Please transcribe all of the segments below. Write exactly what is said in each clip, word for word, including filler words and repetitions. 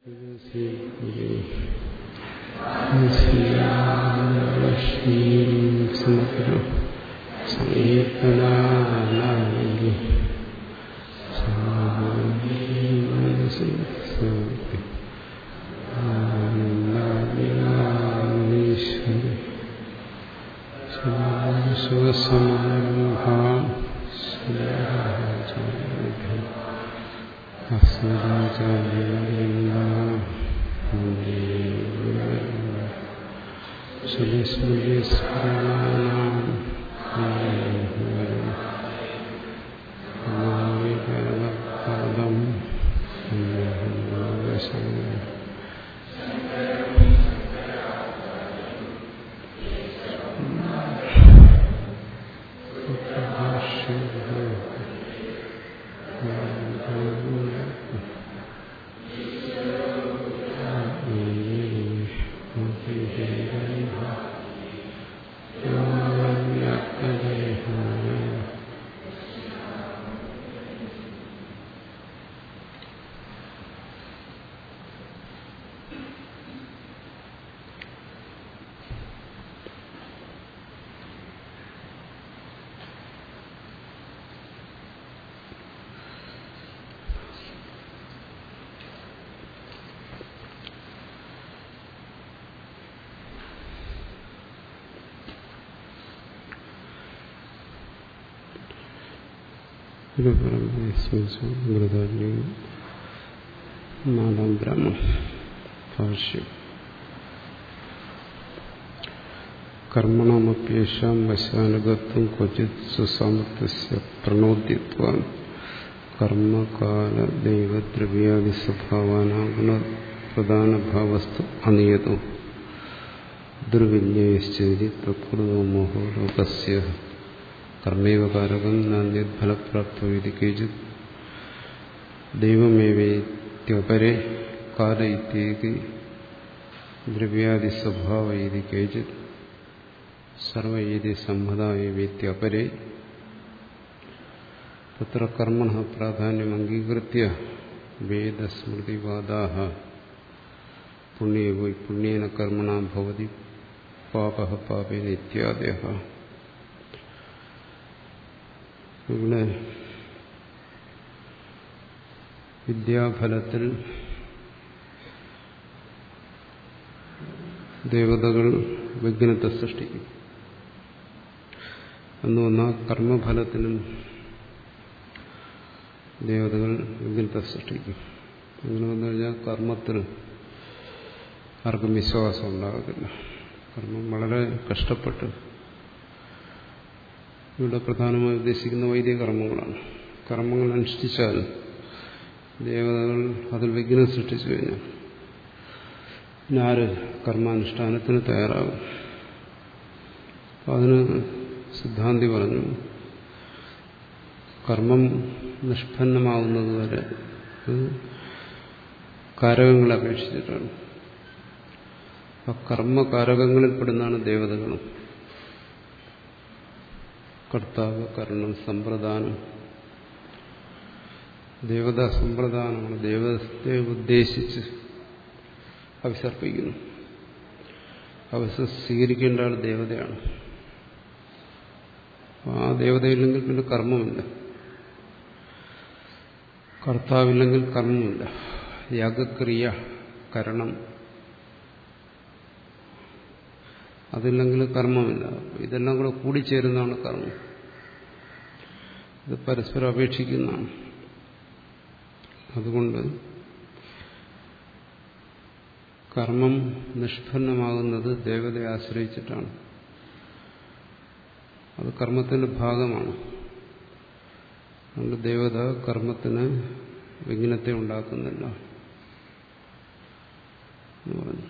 നാലാം ബ്രാഹ്മണം ഭാഷ്യം. കർമ്മണമപ്യേഷാം വശാനുഗത്വം ക്വചിത് സ്വസാമർത്ഥ്യസ്യ പ്രണോദ്യത്വാൻ കർമ്മകാല ദൈവദ്രവ്യാദി സ്വഭാവാനാം ഗുണപ്രധാനഭാവസ്തു അനിയതോ ദുർവിജ്ഞേയശ്ചേതി പ്രകൃതോ മോഹോ ലോകസ്യ കർമ്മൈവ കാരകം നാന്യത് ഫലപ്രാപ്തോ ഇതി കേചിത് ദൈവമേവേത്യപരേ കാല ഇത്യേകി ദ്രവ്യാദി സ്വഭാവ ഇതി കേചിത് സർവ ഇതി സമ്മതായേവേത്യപരേ തത്ര കർമ്മണഃ പ്രാധാന്യം അംഗീകൃത്യ വേദസ്മൃതിവാദാഃ പുണ്യേ വൈ പുണ്യേന കർമ്മണാ ഭവതി പാപഃ പാപേന ഇത്യാദയഃ. ഇവിടെ വിദ്യാഫലത്തിൽ ദേവതകൾ വിഘ്നത്തെ സൃഷ്ടിക്കും എന്ന് വന്നാൽ കർമ്മഫലത്തിലും ദേവതകൾ വിഘ്നത്തെ സൃഷ്ടിക്കും. അങ്ങനെ വന്നു കഴിഞ്ഞാൽ കർമ്മത്തിൽ ആർക്കും വിശ്വാസം ഉണ്ടാകത്തില്ല. കർമ്മം വളരെ കഷ്ടപ്പെട്ട്, ഇവിടെ പ്രധാനമായി ഉദ്ദേശിക്കുന്ന വൈദിക കർമ്മങ്ങളാണ്. കർമ്മങ്ങൾ അനുഷ്ഠിച്ചാൽ ദേവതകൾ അതിൽ വിഘ്നം സൃഷ്ടിച്ചു കഴിഞ്ഞാൽ പിന്നെ ആര് കർമാനുഷ്ഠാനത്തിന് തയ്യാറാകും? അതിന് സിദ്ധാന്തി പറഞ്ഞു, കർമ്മം നിഷ്പന്നമാകുന്നത് വരെ കാരകങ്ങളെ അപേക്ഷിച്ചിട്ടാണ്. ആ കർമ്മകാരകങ്ങളിൽപ്പെടുന്നതാണ് ദേവതകളും. കർത്താവ്, കർണം, സമ്പ്രദാനം, ദേവതാ സമ്പ്രദാനമാണ്. ദേവതയെ ഉദ്ദേശിച്ച് അഭിസർപ്പിക്കുന്നു. അവിസ സ്വീകരിക്കേണ്ട ആൾ ദേവതയാണ്. ആ ദേവതയില്ലെങ്കിൽ പിന്നെ കർമ്മമില്ല. കർത്താവില്ലെങ്കിൽ കർമ്മമില്ല. യാഗക്രിയ, കരണം, അതില്ലെങ്കിൽ കർമ്മമില്ല. ഇതെല്ലാം കൂടെ കൂടിച്ചേരുന്നതാണ് കർമ്മം. ഇത് പരസ്പരം അപേക്ഷിക്കുന്നതാണ്. അതുകൊണ്ട് കർമ്മം നിഷ്പന്നമാകുന്നത് ദേവതയെ ആശ്രയിച്ചിട്ടാണ്. അത് കർമ്മത്തിന്റെ ഭാഗമാണ്. അതുകൊണ്ട് ദേവത കർമ്മത്തിന് വിഘ്നത്തെ ഉണ്ടാക്കുന്നില്ല എന്ന് പറഞ്ഞു.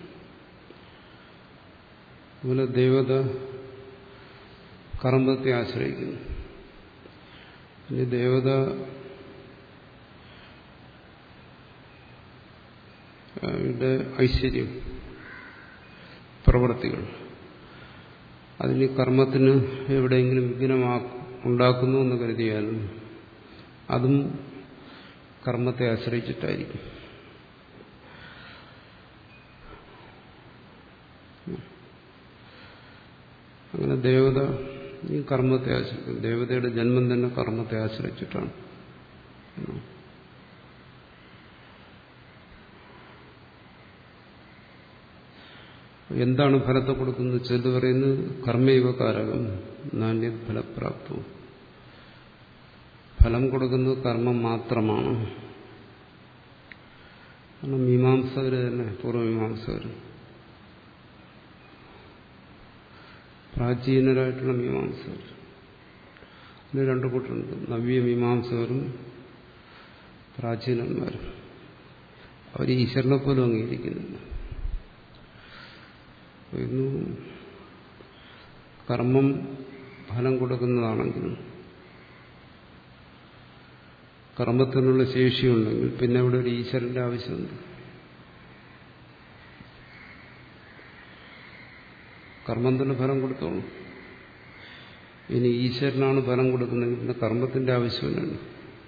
അതുപോലെ ദേവത കർമ്മത്തെ ആശ്രയിക്കുന്നു. ഇനി ദേവത ഐശ്വര്യം, പ്രവൃത്തികൾ, അതിന് കർമ്മത്തിന് എവിടെയെങ്കിലും വിഘ്നമാ ഉണ്ടാക്കുന്നു എന്ന് കരുതിയാലും അതും കർമ്മത്തെ ആശ്രയിച്ചിട്ടായിരിക്കും. അങ്ങനെ ദേവത ഈ കർമ്മത്തെ ആശ്രയിക്കും. ദേവതയുടെ ജന്മം തന്നെ കർമ്മത്തെ ആശ്രയിച്ചിട്ടാണ്. എന്താണ് ഫലത്തെ കൊടുക്കുന്നത്? ചെല്ലു പറയുന്നത് കർമ്മൈവ കാരകം നാന്യത് ഫലപ്രാപ്തവും. ഫലം കൊടുക്കുന്നത് കർമ്മം മാത്രമാണ്. മീമാംസകര് തന്നെ, പൂർവ്വമീമാംസകര്, പ്രാചീനരായിട്ടുള്ള മീമാംസകർ, ഇത് രണ്ടു കൂട്ടരുണ്ട്. നവ്യമീമാംസകരും പ്രാചീനന്മാരും. അവർ ഈശ്വരനെ പോലും അംഗീകരിക്കുന്നില്ല. ഇന്നു കർമ്മം ഫലം കൊടുക്കുന്നതാണെങ്കിലും കർമ്മത്തിനുള്ള ശേഷിയുണ്ടെങ്കിൽ പിന്നെ ഇവിടെ ഒരു ഈശ്വരന്റെ ആവശ്യമുണ്ട്. കർമ്മത്തിന് ഫലം കൊടുത്തോളൂ. ഇനി ഈശ്വരനാണ് ഫലം കൊടുക്കുന്നതെങ്കിൽ പിന്നെ കർമ്മത്തിന്റെ ആവശ്യമില്ലല്ലോ.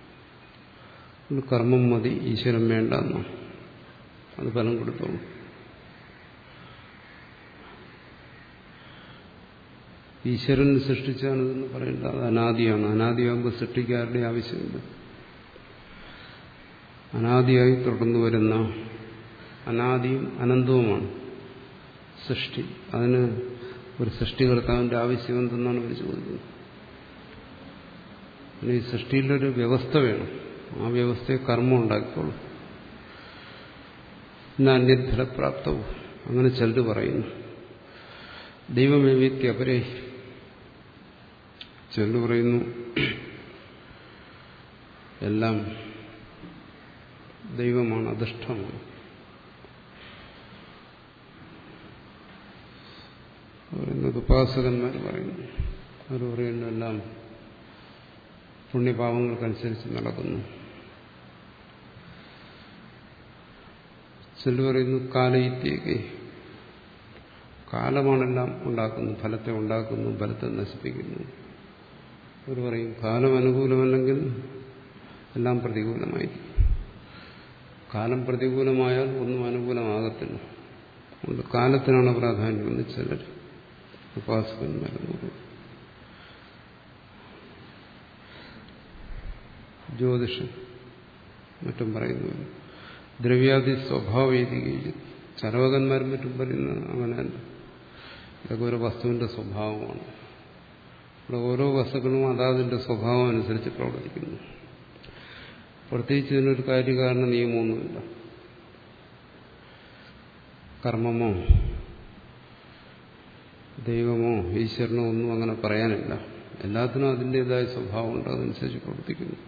കർമ്മം മതി, ഈശ്വരൻ വേണ്ട എന്നോ, അത് ഫലം കൊടുത്തോളൂ. ഈശ്വരൻ സൃഷ്ടിച്ചാണിതെന്ന് പറയേണ്ട, അത് അനാദിയാണ്. അനാദിയാകുമ്പോൾ സൃഷ്ടിക്കാരുടെ ആവശ്യമില്ല. അനാദിയായി തുടർന്നു വരുന്ന അനാദിയും അനന്തവുമാണ് സൃഷ്ടി. അതിന് ഒരു സൃഷ്ടികർത്താവിന്റെ ആവശ്യം എന്തെന്നാണ് അവർ ചോദിക്കുന്നത്. ഈ സൃഷ്ടിയിലൊരു വ്യവസ്ഥ വേണം. ആ വ്യവസ്ഥയെ കർമ്മം ഉണ്ടാക്കിക്കോളൂ. ഇന്ന് അന്യഫലപ്രാപ്തവും. അങ്ങനെ ചിലർ പറയുന്നു. ദൈവമേവിത്യപരേ, ചിലർ പറയുന്നു എല്ലാം ദൈവമാണ്, അധിഷ്ഠമാണ്. പറയുന്നത് ഉപാസകന്മാർ പറയുന്നു. അവർ പറയുന്നു എല്ലാം പുണ്യപാവങ്ങൾക്കനുസരിച്ച് നടക്കുന്നു. ചിലർ പറയുന്നു കാലയിത്തേക്ക്, കാലമാണെല്ലാം ഉണ്ടാക്കുന്നു, ഫലത്തെ ഉണ്ടാക്കുന്നു, ഫലത്തെ നശിപ്പിക്കുന്നു. അവർ പറയും കാലം അനുകൂലമല്ലെങ്കിൽ എല്ലാം പ്രതികൂലമായിരിക്കും. കാലം പ്രതികൂലമായാൽ ഒന്നും അനുകൂലമാകത്തില്ല. അതുകൊണ്ട് കാലത്തിനാണ് പ്രാധാന്യം എന്ന് ചിലർ ഉപാസകന്മാരെന്ന് പറയും. ജ്യോതിഷം മറ്റും പറയുന്നു ദ്രവ്യാദി സ്വഭാവവേദിക. ചരവകന്മാരും മറ്റും പറയുന്നത് അങ്ങനെയല്ല. ഇതൊക്കെ ഒരു വസ്തുവിന്റെ സ്വഭാവമാണ്. ഇവിടെ ഓരോ വസ്തുക്കളും അതാതിന്റെ സ്വഭാവം അനുസരിച്ച് പ്രവർത്തിക്കുന്നു. പ്രത്യേകിച്ച് ഇതിനൊരു കാര്യകാരണ നിയമമൊന്നുമില്ല. കർമ്മമോ ദൈവമോ ഈശ്വരനോ ഒന്നും അങ്ങനെ പറയാനില്ല. എല്ലാത്തിനും അതിൻ്റെതായ സ്വഭാവമുണ്ട്, അതനുസരിച്ച് പ്രവർത്തിക്കുന്നു.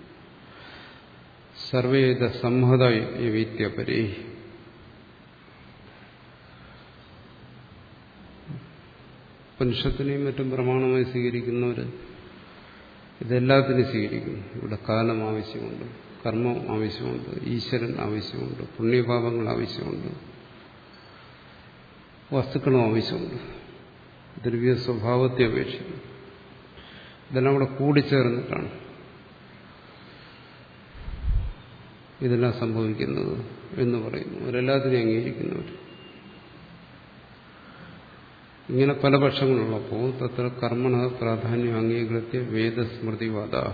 സർവേദ സംഹത വീത്യപരേ. ഉപനിഷത്തിനെയും മറ്റും പ്രമാണമായി സ്വീകരിക്കുന്നവർ ഇതെല്ലാത്തിനും സ്വീകരിക്കുന്നു. ഇവിടെ കാലം ആവശ്യമുണ്ട്, കർമ്മം ആവശ്യമുണ്ട്, ഈശ്വരൻ ആവശ്യമുണ്ട്, പുണ്യപാപങ്ങൾ ആവശ്യമുണ്ട്, വസ്തുക്കളും ആവശ്യമുണ്ട്. ദ്രവ്യ സ്വഭാവത്തെ അപേക്ഷിക്കുന്നു. ഇതെല്ലാം കൂടെ കൂടിച്ചേർന്നിട്ടാണ് ഇതെല്ലാം സംഭവിക്കുന്നത് എന്ന് പറയുന്നു. അവരെല്ലാത്തിനെയും അംഗീകരിക്കുന്നവർ. ഇങ്ങനെ പല പക്ഷങ്ങളുള്ളപ്പോൾ തത്ര കർമ്മണ പ്രാധാന്യം അംഗീകൃത്യ വേദസ്മൃതിവാദാഹ.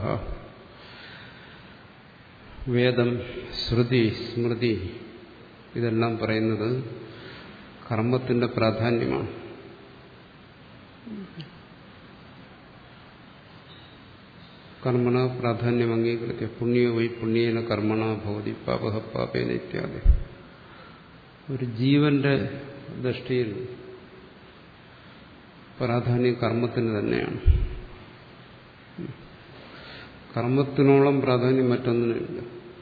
വേദം, ശ്രുതി, സ്മൃതി ഇതെല്ലാം പറയുന്നത് കർമ്മത്തിന്റെ പ്രാധാന്യമാണ്. കർമ്മണ പ്രാധാന്യം അംഗീകൃത്യ പുണ്യോ വൈ പുണ്യേന കർമ്മണ ഭവതി പാപഹ പാപേന ഇത്യാദി. ഒരു ജീവന്റെ ദൃഷ്ടിയിൽ പ്രാധാന്യം കർമ്മത്തിന് തന്നെയാണ്. കർമ്മത്തിനോളം പ്രാധാന്യം മറ്റൊന്നിനുമില്ല.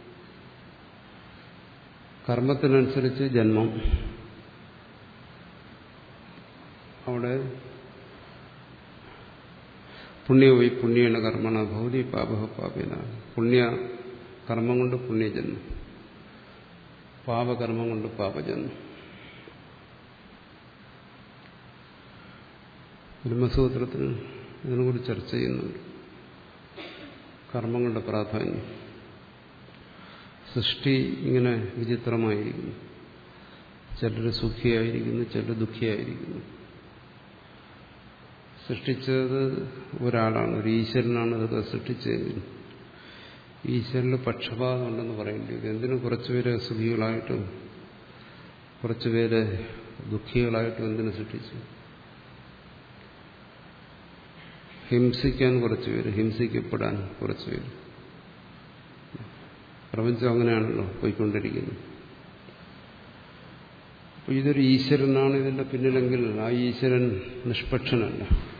കർമ്മത്തിനനുസരിച്ച് ജന്മം. അവിടെ പുണ്യവൈ പുണ്യേന കർമ്മണ ഭൗതി പാപഹ പാപേന. പുണ്യ കർമ്മം കൊണ്ട് പുണ്യജന്മം, പാപകർമ്മം കൊണ്ട് പാപജന്മം. ബ്രഹ്മസൂത്രത്തിൽ ഇതിനെക്കുറിച്ച് ചർച്ച ചെയ്യുന്നുണ്ട്. കർമ്മങ്ങളുടെ പ്രാധാന്യം. സൃഷ്ടി ഇങ്ങനെ വിചിത്രമായിരിക്കുന്നു. ചിലർ സുഖിയായിരിക്കുന്നു, ചിലർ ദുഃഖിയായിരിക്കുന്നു. സൃഷ്ടിച്ചത് ഒരാളാണ്, ഒരു ഈശ്വരനാണ് ഇതൊക്കെ സൃഷ്ടിച്ചത്. ഈശ്വരന് പക്ഷപാതം ഉണ്ടെന്ന് പറയേണ്ടി വരും. എന്തിനും കുറച്ചുപേരെ സുഖികളായിട്ടും കുറച്ചുപേരെ ദുഃഖികളായിട്ടും എന്തിനു സൃഷ്ടിച്ചു? ഹിംസിക്കാൻ കുറച്ചുപേര്, ഹിംസിക്കപ്പെടാൻ കുറച്ചുപേര്. പ്രപഞ്ചം അങ്ങനെയാണല്ലോ പോയിക്കൊണ്ടിരിക്കുന്നത്. അപ്പോൾ ഇതൊരു ഈശ്വരനാണ് ഇതിന്റെ പിന്നിലെങ്കിൽ ആ ഈശ്വരൻ നിഷ്പക്ഷനല്ല.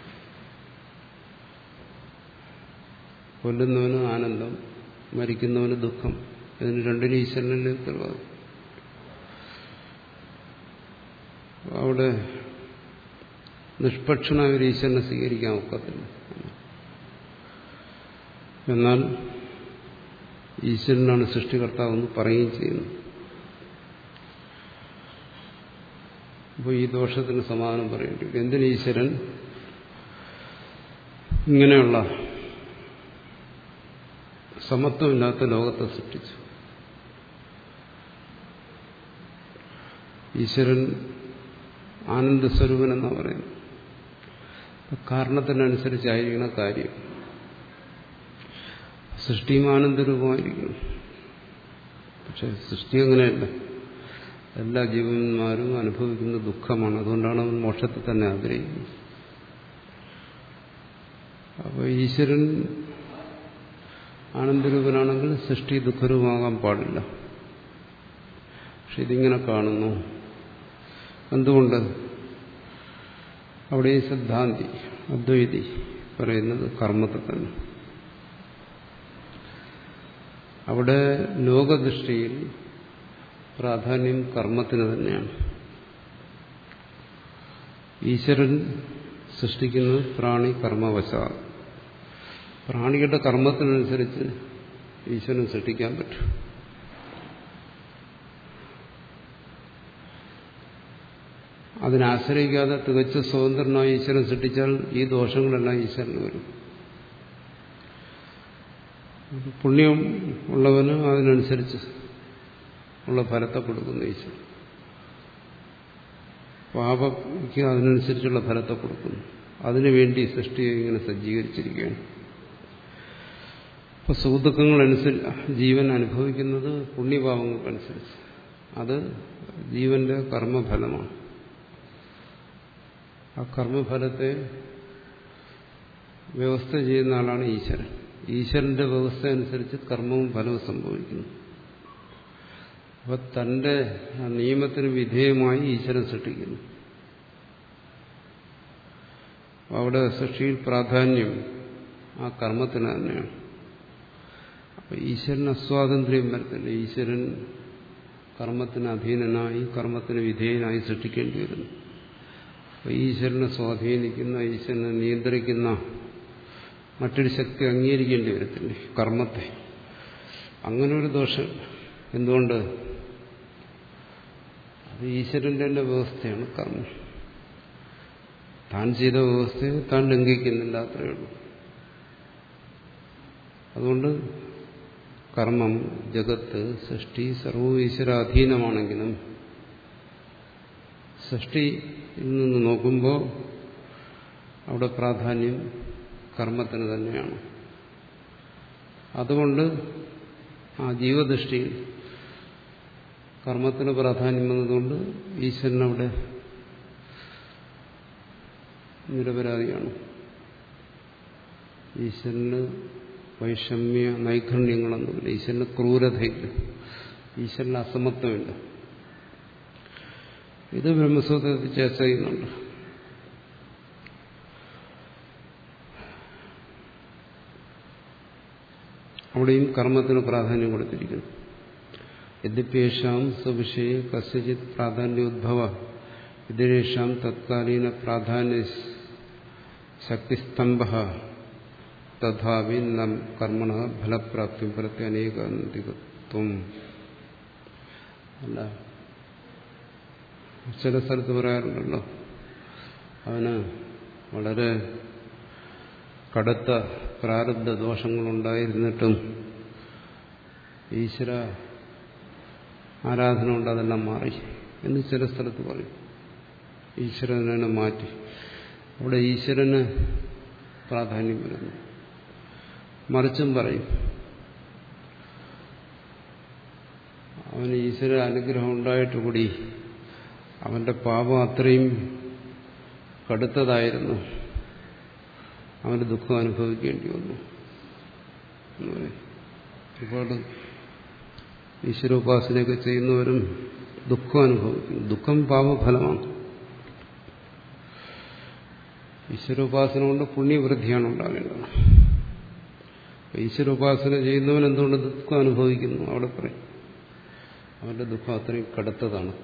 കൊല്ലുന്നവന് ആനന്ദം, മരിക്കുന്നവന് ദുഃഖം, ഇതിന് രണ്ടിനും ഈശ്വരനല്ലേ ഉത്തരവാദം. അവിടെ നിഷ്പക്ഷനായ ഒരു ഈശ്വരനെ സ്വീകരിക്കാൻ ഒക്കത്തില്ല. എന്നാൽ ഈശ്വരനാണ് സൃഷ്ടികർത്താവെന്ന് പറയുകയും ചെയ്യുന്നു. അപ്പോൾ ഈ ദോഷത്തിന് സമാധാനം പറയേണ്ടി വരും. എന്തിന് ഈശ്വരൻ ഇങ്ങനെയുള്ള സമത്വമില്ലാത്ത ലോകത്തെ സൃഷ്ടിച്ചു? ഈശ്വരൻ ആനന്ദസ്വരൂപൻ എന്നാണ് പറയുന്നത്. കാരണത്തിനനുസരിച്ചായിരിക്കണം കാര്യം. സൃഷ്ടിയും ആനന്ദരൂപമായിരിക്കണം. പക്ഷെ സൃഷ്ടി അങ്ങനെയല്ല. എല്ലാ ജീവന്മാരും അനുഭവിക്കുന്ന ദുഃഖമാണ്. അതുകൊണ്ടാണ് അവൻ മോക്ഷത്തെ തന്നെ ആഗ്രഹിക്കുന്നത്. അപ്പോൾ ഈശ്വരൻ ആനന്ദരൂപനാണെങ്കിൽ സൃഷ്ടി ദുഃഖരൂപമാകാൻ പാടില്ല. പക്ഷെ ഇതിങ്ങനെ കാണുന്നു. എന്തുകൊണ്ട്? അവിടെ ഈ സിദ്ധാന്തി അദ്വൈതി പറയുന്നത് കർമ്മത്തെ തന്നെ. അവിടെ ലോകദൃഷ്ടിയിൽ പ്രാധാന്യം കർമ്മത്തിന് തന്നെയാണ്. ഈശ്വരൻ സൃഷ്ടിക്കുന്നത് പ്രാണി കർമ്മവശ. പ്രാണികളുടെ കർമ്മത്തിനനുസരിച്ച് ഈശ്വരൻ സൃഷ്ടിക്കാൻ പറ്റും. അതിനാശ്രയിക്കാതെ തികച്ച സ്വതന്ത്രനായി ഈശ്വരൻ സൃഷ്ടിച്ചാൽ ഈ ദോഷങ്ങളെല്ലാം ഈശ്വരന് വരും. പുണ്യം ഉള്ളവന് അതിനനുസരിച്ച് ഉള്ള ഫലത്തെ കൊടുക്കുന്നു ഈശ്വരൻ. പാപയ്ക്ക് അതിനനുസരിച്ചുള്ള ഫലത്തെ കൊടുക്കുന്നു. അതിനുവേണ്ടി സൃഷ്ടിയെ ഇങ്ങനെ സജ്ജീകരിച്ചിരിക്കുകയാണ്. ഇപ്പൊ സുഖദുഃഖങ്ങളനുസരിച്ച് ജീവൻ അനുഭവിക്കുന്നത് പുണ്യപാപങ്ങൾക്കനുസരിച്ച്. അത് ജീവന്റെ കർമ്മഫലമാണ്. ആ കർമ്മഫലത്തെ വ്യവസ്ഥ ചെയ്യുന്ന ആളാണ് ഈശ്വരൻ. ഈശ്വരന്റെ വ്യവസ്ഥ അനുസരിച്ച് കർമ്മവും ഫലവും സംഭവിക്കുന്നു. അപ്പൊ തന്റെ നിയമത്തിന് വിധേയമായി ഈശ്വരൻ സൃഷ്ടിക്കുന്നു. അവിടെ സൃഷ്ടിയിൽ പ്രാധാന്യം ആ കർമ്മത്തിന് തന്നെയാണ്. അപ്പൊ ഈശ്വരന് അസ്വാതന്ത്ര്യം വരത്തില്ല. ഈശ്വരൻ കർമ്മത്തിന് അധീനനായി കർമ്മത്തിന് വിധേയനായി സൃഷ്ടിക്കേണ്ടി വരുന്നു. അപ്പൊ ഈശ്വരനെ സ്വാധീനിക്കുന്ന, ഈശ്വരനെ നിയന്ത്രിക്കുന്ന മറ്റൊരു ശക്തി അംഗീകരിക്കേണ്ടി വരത്തില്ലേ കർമ്മത്തെ? അങ്ങനെ ഒരു ദോഷം. എന്തുകൊണ്ട്? അത് ഈശ്വരന്റെ തന്നെ വ്യവസ്ഥയാണ് കർമ്മം. താൻ ചെയ്ത വ്യവസ്ഥയെ താൻ ലംഘിക്കുന്നില്ല, അത്രയേ ഉള്ളൂ. അതുകൊണ്ട് കർമ്മം, ജഗത്ത്, സൃഷ്ടി സർവ്വ ഈശ്വരാധീനമാണെങ്കിലും സൃഷ്ടിയിൽ നിന്ന് നോക്കുമ്പോൾ അവിടെ പ്രാധാന്യം കർമ്മത്തിന് തന്നെയാണ്. അതുകൊണ്ട് ആ ജീവദൃഷ്ടിയിൽ കർമ്മത്തിന് പ്രാധാന്യം വന്നതുകൊണ്ട് ഈശ്വരനവിടെ നിരപരാധിയാണ്. ഈശ്വരന് വൈഷമ്യ നൈഖണ്യങ്ങളൊന്നുമില്ല. ഈശ്വരന് ക്രൂരതയില്ല. ഈശ്വരന് അസമത്വമില്ല. ഇത് ബ്രഹ്മസൂത്രത്തിൽ ചർച്ച ചെയ്യുന്നുണ്ട്. അവിടെയും കർമ്മത്തിന് പ്രാധാന്യം കൊടുത്തിരിക്കുന്നു. യദ്യപേഷാം സ്വവിഷയ കസ്യചിത് പ്രാധാന്യോദ്ഭവ വിദേശാം തത്കാലീന പ്രാധാന്യ ശക്തിസ്തംഭ തഥാപി നം കർമ്മണ ഫലപ്രാപ്തി പ്രത്യനേകാന്തികത്വം. അല്ല, ചില സ്ഥലത്ത് പറയാറുണ്ടല്ലോ, അവന് വളരെ കടുത്ത പ്രാരബ്ധ ദോഷങ്ങളുണ്ടായിരുന്നിട്ടും ഈശ്വര ആരാധന കൊണ്ട് അതെല്ലാം മാറി എന്ന് ചില സ്ഥലത്ത് പറയും. ഈശ്വരനെ മാറ്റി. അവിടെ ഈശ്വരന് പ്രാധാന്യം വരുന്നു. മറിച്ചും പറയും, അവന് ഈശ്വര അനുഗ്രഹം ഉണ്ടായിട്ട് കൂടി അവന്റെ പാപം അത്രയും കടുത്തതായിരുന്നു, അവന് ദുഃഖം അനുഭവിക്കേണ്ടി വന്നു. ഒരുപാട് ഈശ്വരോപാസനയൊക്കെ ചെയ്യുന്നവരും ദുഃഖം അനുഭവിക്കുന്നു. ദുഃഖം പാപഫലമാണ്. ഈശ്വരോപാസന കൊണ്ട് പുണ്യവൃദ്ധിയാണ് ഉണ്ടാകേണ്ടത്. ഈശ്വരോപാസന ചെയ്യുന്നവൻ എന്തുകൊണ്ട് ദുഃഖം അനുഭവിക്കുന്നു? അവിടെ പറയും അവന്റെ ദുഃഖം അത്രയും കടുത്തതാണ്,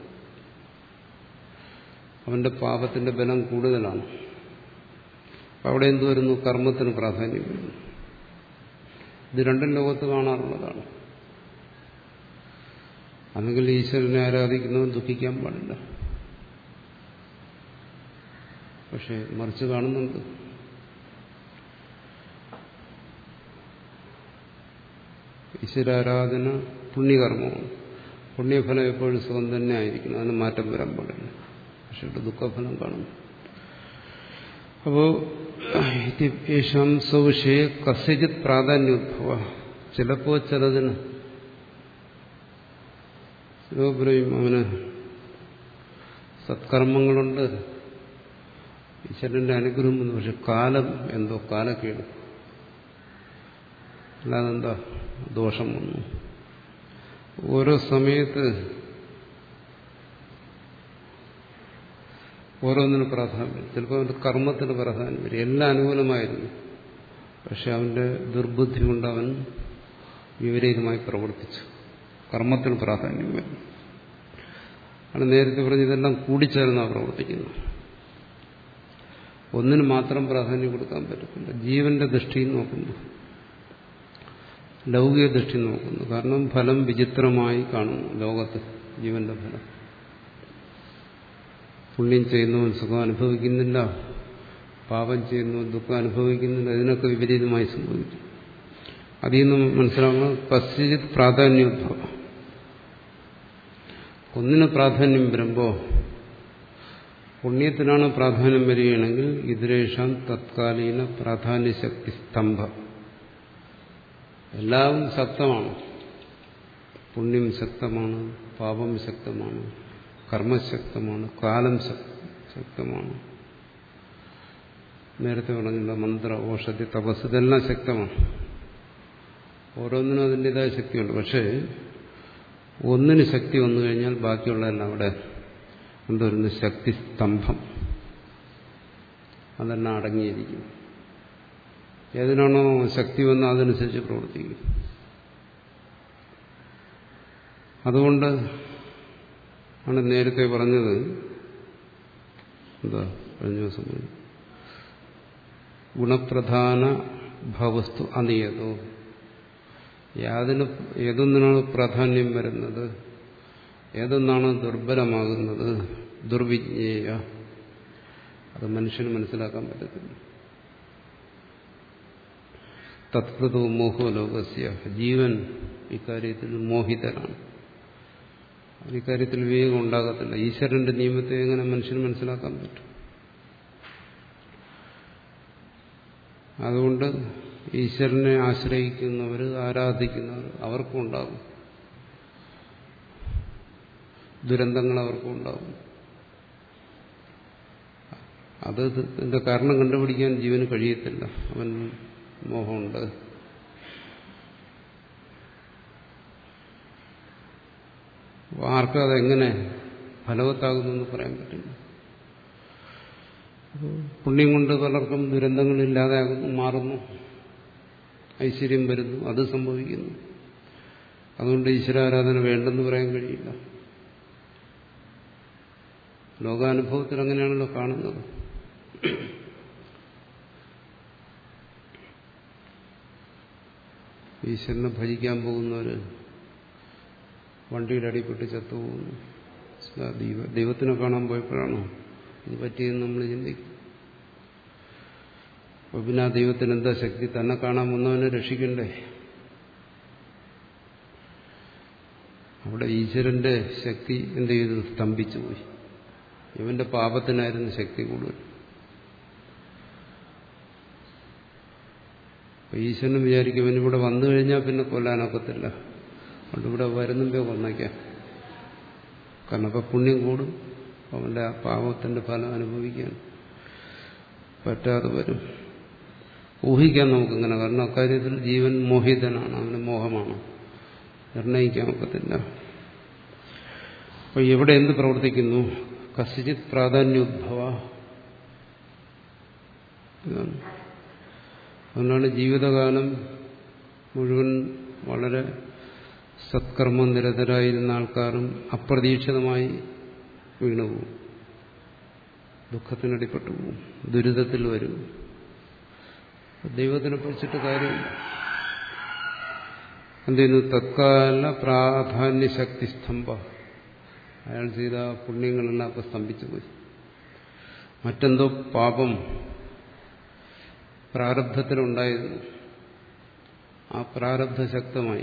അവന്റെ പാപത്തിന്റെ ബലം കൂടുതലാണ്. അവിടെ എന്തു വരുന്നു? കർമ്മത്തിന് പ്രാധാന്യം വരുന്നു. ഇത് രണ്ടും ലോകത്ത് കാണാറുള്ളതാണ്. അല്ലെങ്കിൽ ഈശ്വരനെ ആരാധിക്കുന്നവൻ ദുഃഖിക്കാൻ പാടില്ല. പക്ഷെ മറിച്ച് കാണുന്നുണ്ട്. ഈശ്വരാരാധന പുണ്യകർമ്മമാണ്. പുണ്യഫലം എപ്പോഴും സുഖം തന്നെ ആയിരിക്കണം, അതിന് മാറ്റം വരാൻ പാടില്ല. പക്ഷെ ഇവിടെ ദുഃഖഫലം കാണുന്നു. അപ്പോ യേശാം സ്വവിഷയെ കസ്യജിത് പ്രാധാന്യോദ്ഭവ, ചിലപ്പോ ചിലതിന് ചിലപ്പോഴും അവന് സത്കർമ്മങ്ങളുണ്ട്, ഈശ്വരന്റെ അനുഗ്രഹം വന്നു. പക്ഷെ കാലം എന്തോ കാലക്കേട്, അല്ലാതെ എന്താ ദോഷം വന്നു. ഓരോ സമയത്ത് ഓരോന്നിന് പ്രാധാന്യം വരും. ചിലപ്പോൾ അവന്റെ കർമ്മത്തിന് പ്രാധാന്യം വരും. എല്ലാം അനുകൂലമായിരുന്നു, പക്ഷെ അവന്റെ ദുർബുദ്ധി കൊണ്ട് അവൻ വിപരീതമായി പ്രവർത്തിച്ചു. കർമ്മത്തിന് പ്രാധാന്യം വരും. ആണ് നേരത്തെ പറഞ്ഞ് ഇതെല്ലാം കൂടിച്ചേർന്നാണ് പ്രവർത്തിക്കുന്നത്. ഒന്നിന് മാത്രം പ്രാധാന്യം കൊടുക്കാൻ പറ്റത്തില്ല. ജീവന്റെ ദൃഷ്ടിയിൽ നോക്കുന്നു, ലൗകിക ദൃഷ്ടി നോക്കുന്നു. കാരണം ഫലം വിചിത്രമായി കാണുന്നു ലോകത്ത്. ജീവന്റെ ഫലം പുണ്യം ചെയ്യുന്നവൻ സുഖം അനുഭവിക്കുന്നില്ല, പാപം ചെയ്യുന്നവൻ ദുഃഖം അനുഭവിക്കുന്നില്ല. ഇതിനൊക്കെ വിപരീതമായി സംഭവിക്കും. അതിൽ നിന്ന് മനസ്സിലാക്കണം കസ്യജിത് പ്രാധാന്യോദ്ഭവം. ഒന്നിന് പ്രാധാന്യം വരുമ്പോൾ പുണ്യത്തിനാണ് പ്രാധാന്യം വരികയാണെങ്കിൽ ഇതിരേഷാം തത്കാലീന പ്രാധാന്യശക്തി സ്തംഭം. എല്ലാം ശക്തമാണ്. പുണ്യം ശക്തമാണ്, പാപം ശക്തമാണ്, കർമ്മശക്തമാണ്, കാലം ശക്തമാണ്. നേരത്തെ പറഞ്ഞില്ല, മന്ത്ര, ഓഷധി, തപസ്, ഇതെല്ലാം ശക്തമാണ്. ഓരോന്നിനും അതിൻ്റെതായ ശക്തിയുണ്ട്. പക്ഷേ ഒന്നിന് ശക്തി വന്നു കഴിഞ്ഞാൽ ബാക്കിയുള്ളതെല്ലാം അവിടെ എന്തൊരു ശക്തി സ്തംഭം, അതെല്ലാം അടങ്ങിയിരിക്കും. ഏതിനാണോ ശക്തി വന്ന് അതനുസരിച്ച് പ്രവർത്തിക്കും. അതുകൊണ്ട് ആണ് നേരത്തെ പറഞ്ഞത്, എന്താ കഴിഞ്ഞ ദിവസം പറഞ്ഞു, ഗുണപ്രധാന ഭവസ്തു അനിയതോ. യാതിന് ഏതൊന്നിനാണ് പ്രാധാന്യം വരുന്നത്, ഏതൊന്നാണ് ദുർബലമാകുന്നത്, ദുർവിജ്ഞേയ, അത് മനുഷ്യന് മനസ്സിലാക്കാൻ പറ്റത്തില്ല. തത്കൃതോ മോഹോ ലോകസ്യ, ജീവൻ ഇക്കാര്യത്തിൽ മോഹിതനാണ്. ഇക്കാര്യത്തിൽ വിവേകം ഉണ്ടാകത്തില്ല. ഈശ്വരന്റെ നിയമത്തെ എങ്ങനെ മനുഷ്യന് മനസ്സിലാക്കാൻ പറ്റും? അതുകൊണ്ട് ഈശ്വരനെ ആശ്രയിക്കുന്നവർ, ആരാധിക്കുന്നവർ, അവർക്കും ഉണ്ടാകും ദുരന്തങ്ങൾ, അവർക്കും ഉണ്ടാകും. അത് ഇതിന്റെ കാരണം കണ്ടുപിടിക്കാൻ ജീവന് കഴിയത്തില്ല. അവൻ മോഹമുണ്ട്. ആർക്കും അതെങ്ങനെ ഫലവത്താകുന്നു എന്ന് പറയാൻ പറ്റില്ല. പുണ്യം കൊണ്ട് പലർക്കും ദുരന്തങ്ങളില്ലാതെയാകുന്നു, മാറുന്നു, ഐശ്വര്യം വരുന്നു, അത് സംഭവിക്കുന്നു. അതുകൊണ്ട് ഈശ്വരാരാധന വേണ്ടെന്ന് പറയാൻ കഴിയില്ല. ലോകാനുഭവത്തിൽ അങ്ങനെയാണല്ലോ കാണുന്നത്. ഈശ്വരനെ ഭജിക്കാൻ പോകുന്നവര് വണ്ടിയുടെ അടിപ്പെട്ട് ചത്തുപോകുന്നു. ദൈവത്തിനെ കാണാൻ പോയപ്പോഴാണോ ഇത് പറ്റിയെന്ന് നമ്മൾ ചിന്തിക്കും. അപ്പൊ പിന്നെ ആ ദൈവത്തിന് എന്താ ശക്തി? തന്നെ കാണാൻ വന്നവനെ രക്ഷിക്കണ്ടേ? അവിടെ ഈശ്വരന്റെ ശക്തി എന്ത് ചെയ്തു? സ്തംഭിച്ചു പോയി. ഇവന്റെ പാപത്തിനായിരുന്നു ശക്തി കൂടുതൽ. ഈശ്വരനും വിചാരിക്കും ഇവനിവിടെ വന്നു കഴിഞ്ഞാൽ പിന്നെ കൊല്ലാനൊക്കത്തില്ല, അതുകൊണ്ട് ഇവിടെ വരുന്നുമ്പോ കൊന്നയ്ക്കാം. കാരണം അപ്പം പുണ്യം കൂടും, അവന്റെ ആ പാപത്തിന്റെ ഫലം അനുഭവിക്കാൻ പറ്റാതെ വരും. ഊഹിക്കാൻ നമുക്കിങ്ങനെ, കാരണം അക്കാര്യത്തിൽ ജീവൻ മോഹിതനാണ്, അവന് മോഹമാണ്, നിർണയിക്കാൻ ഒക്കത്തില്ല. അപ്പൊ എവിടെ എന്ത് പ്രവർത്തിക്കുന്നു? കസ്യചിത് പ്രാധാന്യോദ്ഭവ. അതുകൊണ്ടാണ് ജീവിതകാലം മുഴുവൻ വളരെ സത്കർമ്മ നിരതരായിരുന്ന ആൾക്കാരും അപ്രതീക്ഷിതമായി വീണുപോകും, ദുഃഖത്തിനടിപ്പെട്ടു പോകും, ദുരിതത്തിൽ വരും. ദൈവത്തിനെ കുറിച്ചിട്ട് കാര്യമില്ല. എന്തെയ്യുന്നു? തത്കാല പ്രാധാന്യശക്തി സ്തംഭ. അയാൾ ചെയ്ത പുണ്യങ്ങളെല്ലാം അപ്പം സ്തംഭിച്ചു പോയി. മറ്റെന്തോ പാപം പ്രാരബ്ധത്തിലുണ്ടായിരുന്നു, ആ പ്രാരബ്ധ ശക്തമായി.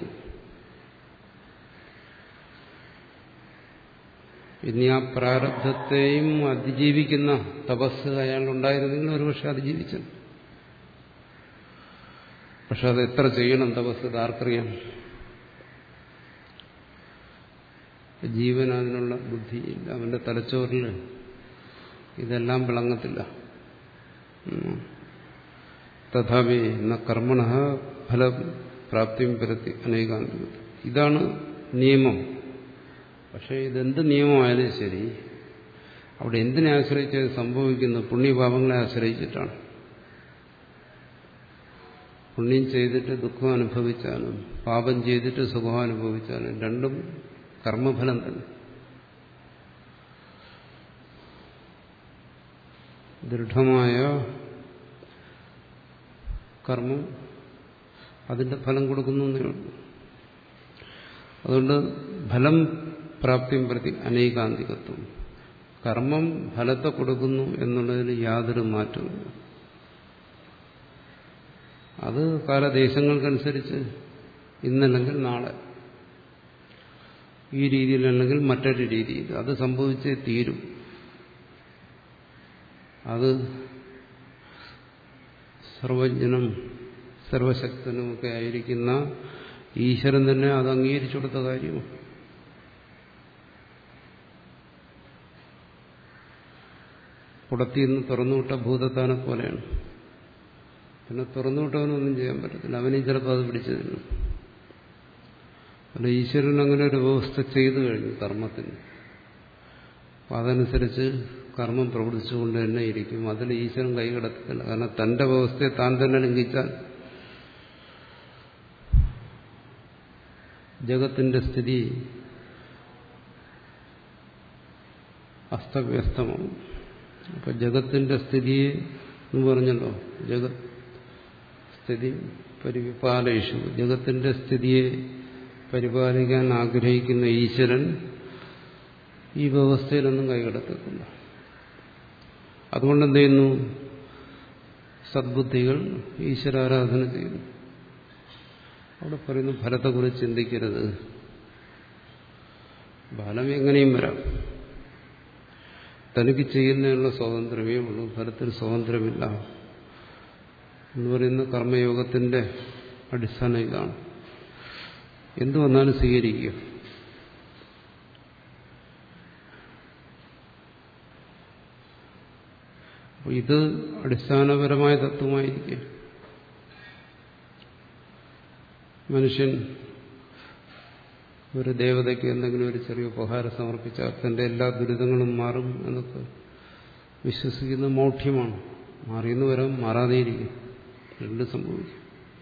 ഇനി ആ പ്രാരബ്ധത്തെയും അതിജീവിക്കുന്ന തപസ് അയാളുണ്ടായിരുന്നെങ്കിൽ ഒരുപക്ഷെ അതിജീവിച്ചു. പക്ഷെ അത് എത്ര ചെയ്യണം തപസ്, ആർക്കറിയാം? ജീവൻ അതിനുള്ള ബുദ്ധിയില്ല, അവന്റെ തലച്ചോറിൽ ഇതെല്ലാം വിളങ്ങത്തില്ല. തഥാപി ന കർമ്മണ ഫലപ്രാപ്തിയും പരത്തി അനേകാന്തി. ഇതാണ് നിയമം. പക്ഷെ ഇതെന്ത് നിയമമായാലും ശരി, അവിടെ എന്തിനെ ആശ്രയിച്ച് സംഭവിക്കുന്നു? പുണ്യപാപങ്ങളെ ആശ്രയിച്ചിട്ടാണ്. പുണ്യം ചെയ്തിട്ട് ദുഃഖം അനുഭവിച്ചാലും പാപം ചെയ്തിട്ട് സുഖം അനുഭവിച്ചാലും രണ്ടും കർമ്മഫലം തന്നെ. ദൃഢമായ കർമ്മം അതിന്റെ ഫലം കൊടുക്കുന്നു എന്നേ ഉള്ളൂ. അതുകൊണ്ട് ഫലം പ്രാപ്തിയും പ്രതി അനേകാന്തികത്വം. കർമ്മം ഫലത്തെ കൊടുക്കുന്നു എന്നുള്ളതിൽ യാതൊരു മാറ്റവുമില്ല. അത് കാലദേശങ്ങൾക്കനുസരിച്ച് ഇന്നല്ലെങ്കിൽ നാളെ, ഈ രീതിയിലല്ലെങ്കിൽ മറ്റൊരു രീതിയിൽ അത് സംഭവിച്ചേ തീരും. അത് സർവജ്ഞനും സർവശക്തനുമൊക്കെ ആയിരിക്കുന്ന ഈശ്വരൻ തന്നെ അത് അംഗീകരിച്ചു കൊടുത്ത കാര്യമാണ്. പുടത്തിൽ നിന്ന് തുറന്നുവിട്ട ഭൂതത്താനെ പോലെയാണ്. പിന്നെ തുറന്നുവിട്ടവനൊന്നും ചെയ്യാൻ പറ്റത്തില്ല, അവനും ചിലപ്പോൾ അത് പിടിച്ചു തരും. അല്ല, ഈശ്വരൻ അങ്ങനെ ഒരു വ്യവസ്ഥ ചെയ്തു കഴിഞ്ഞു കർമ്മത്തിന്. അപ്പം അതനുസരിച്ച് കർമ്മം പ്രവർത്തിച്ചുകൊണ്ട് തന്നെ ഇരിക്കും. അതിൽ ഈശ്വരൻ കൈകടത്തില്ല. കാരണം തന്റെ വ്യവസ്ഥയെ താൻ തന്നെ ലംഘിച്ചാൽ ജഗത്തിന്റെ സ്ഥിതി അസ്തവ്യസ്തമാവും. അപ്പൊ ജഗത്തിന്റെ സ്ഥിതിയെ എന്ന് പറഞ്ഞല്ലോ, ജഗത് സ്ഥിതി പരിപാലയിഷു, ജഗത്തിന്റെ സ്ഥിതിയെ പരിപാലിക്കാൻ ആഗ്രഹിക്കുന്ന ഈശ്വരൻ ഈ വ്യവസ്ഥയിലൊന്നും കൈകടത്തത്തില്ല. അതുകൊണ്ട് എന്ത് ചെയ്യുന്നു? സദ്ബുദ്ധികൾ ഈശ്വരാരാധന ചെയ്യുന്നു. അവിടെ പറയുന്നു ഫലത്തെക്കുറിച്ച് ചിന്തിക്കരുത്. ഫലം എങ്ങനെയും വരാം, തനിക്ക് ചെയ്യുന്നതിനുള്ള സ്വാതന്ത്ര്യമേ ഉള്ളൂ, ഫലത്തിന് സ്വാതന്ത്ര്യമില്ല എന്ന് പറയുന്ന കർമ്മയോഗത്തിന്റെ അടിസ്ഥാനം ഇതാണ്. എന്തു വന്നാലും സ്വീകരിക്കുക. ഇത് അടിസ്ഥാനപരമായ തത്വമായിരിക്കും. മനുഷ്യൻ ഒരു ദേവതയ്ക്ക് എന്തെങ്കിലും ഒരു ചെറിയ ഉപഹാരം സമർപ്പിച്ചാൽ തന്റെ എല്ലാ ദുരിതങ്ങളും മാറും എന്നൊക്കെ വിശ്വസിക്കുന്ന മൗഢ്യമാണ്. മാറിയെന്ന് വരാം, മാറാതെയിരിക്കും, രണ്ടും സംഭവിക്കും.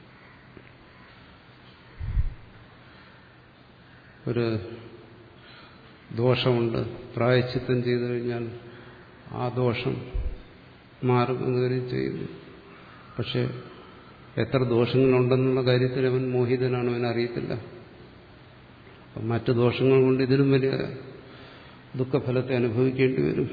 ഒരു ദോഷമുണ്ട്, പ്രായശ്ചിത്തം ചെയ്തു കഴിഞ്ഞാൽ ആ ദോഷം മാറും എന്ന് കരുതി ചെയ്യുന്നു. പക്ഷെ എത്ര ദോഷങ്ങളുണ്ടെന്നുള്ള കാര്യത്തിൽ അവൻ മോഹിതനാണ്, അവൻ അറിയത്തില്ല. മറ്റു ദോഷങ്ങൾ കൊണ്ട് ഇതിലും വലിയ ദുഃഖഫലത്തെ അനുഭവിക്കേണ്ടി വരും.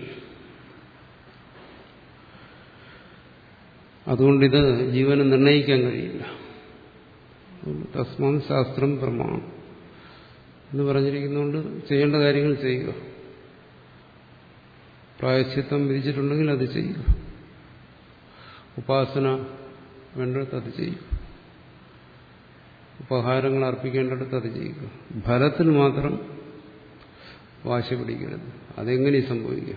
അതുകൊണ്ടിത് ജീവനെ നിർണയിക്കാൻ കഴിയില്ല. തസ്മാൻ ശാസ്ത്രം പ്രമാണം എന്ന് പറഞ്ഞിരിക്കുന്നതുകൊണ്ട് ചെയ്യേണ്ട കാര്യങ്ങൾ ചെയ്യുക. പ്രായശ്ചിത്തം വിധിച്ചിട്ടുണ്ടെങ്കിൽ അത് ചെയ്യുക, ഉപാസന വേണ്ടത് അത് ചെയ്യും. ഉപഹാരങ്ങൾ അർപ്പിക്കേണ്ടടുത്ത് അത് ചെയ്യുക. ഫലത്തിൽ മാത്രം വാശി പിടിക്കരുത്. അതെങ്ങനെ സംഭവിക്കാം?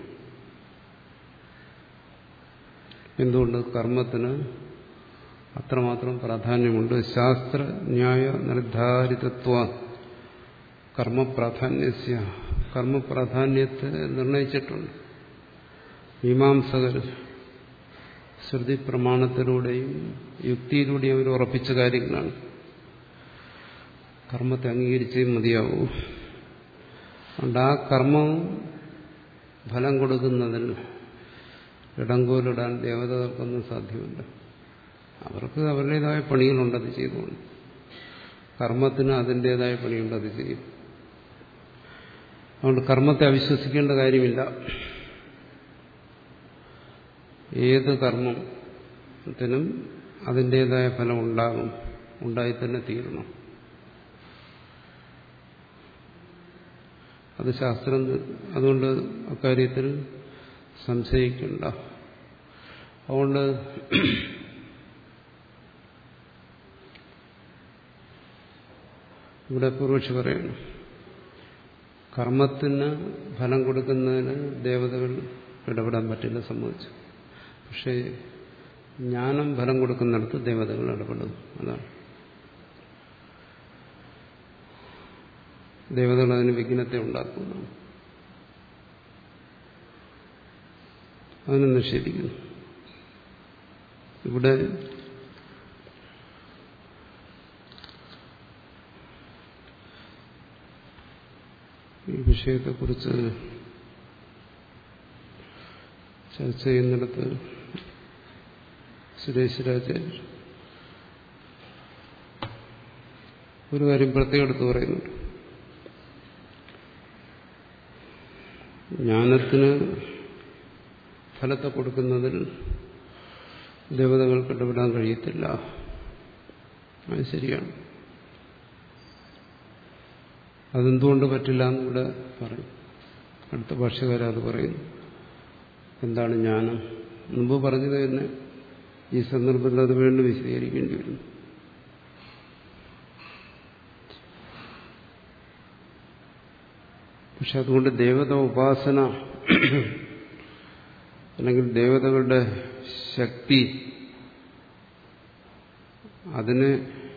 എന്തുകൊണ്ട്? കർമ്മത്തിന് അത്രമാത്രം പ്രാധാന്യമുണ്ട്. ശാസ്ത്ര ന്യായ നിർദ്ധാരിതത്വ കർമ്മപ്രാധാന്യസ്യ, കർമ്മപ്രാധാന്യത്തെ നിർണയിച്ചിട്ടുണ്ട് മീമാംസകർ. ശ്രുതി പ്രമാണത്തിലൂടെയും യുക്തിയിലൂടെയും അവർ ഉറപ്പിച്ച കാര്യങ്ങളാണ്. കർമ്മത്തെ അംഗീകരിച്ചേ മതിയാവൂ. അതുകൊണ്ട് ആ കർമ്മം ഫലം കൊടുക്കുന്നതിൽ ഇടങ്കോലിടാൻ ദേവതകൾക്കൊന്നും സാധ്യമല്ല. അവർക്ക് അവരുടേതായ പണികളുണ്ട്, അത് ചെയ്തുകൊണ്ട്. കർമ്മത്തിന് അതിൻ്റെതായ പണിയുണ്ട്, അത് ചെയ്യും. അതുകൊണ്ട് കർമ്മത്തെ അവിശ്വസിക്കേണ്ട കാര്യമില്ല. ഏത് കർമ്മത്തിനും അതിൻ്റെതായ ഫലം ഉണ്ടാകും, ഉണ്ടായി തന്നെ തീരണം. അത് ശാസ്ത്രം. അതുകൊണ്ട് അക്കാര്യത്തിൽ സംശയിക്കണ്ട. അതുകൊണ്ട് ഇവിടെ പൂർവക്ഷി പറയണം, കർമ്മത്തിന് ഫലം കൊടുക്കുന്നതിന് ദേവതകൾ ഇടപെടാൻ പറ്റില്ല, സമ്മതിച്ചു. പക്ഷേ ജ്ഞാനം ഫലം കൊടുക്കുന്നിടത്ത് ദേവതകൾ ഇടപെടും. അതാണ് ദേവതകൾ അതിന് വിഘ്നത്തെ ഉണ്ടാക്കുന്നതാണ്. അതിനെ നിഷേധിക്കുന്നു. ഇവിടെ ഈ വിഷയത്തെക്കുറിച്ച് ചർച്ച ചെയ്യുന്നിടത്ത് സുരേശ്വരാചാര്യർ ഒരു കാര്യം പ്രത്യേകം എടുത്ത് പറയുന്നുണ്ട്. ജ്ഞാനത്തിന് ഫലത്തെ കൊടുക്കുന്നതിൽ ദേവതകൾക്ക് ഇടപെടാൻ കഴിയത്തില്ല. അത് ശരിയാണ്. അതെന്തുകൊണ്ട് പറ്റില്ല എന്ന് ഇവിടെ പറയും. അടുത്ത ഭാഷകാരൻ അത് പറയുന്നു. എന്താണ് ജ്ഞാനം? മുമ്പ് പറഞ്ഞത് തന്നെ ഈ സന്ദർഭത്തിൽ അത് വീണ്ടും വിശദീകരിക്കേണ്ടി വരുന്നു. പക്ഷെ അതുകൊണ്ട് ദേവത ഉപാസന അല്ലെങ്കിൽ ദേവതകളുടെ ശക്തി അതിന്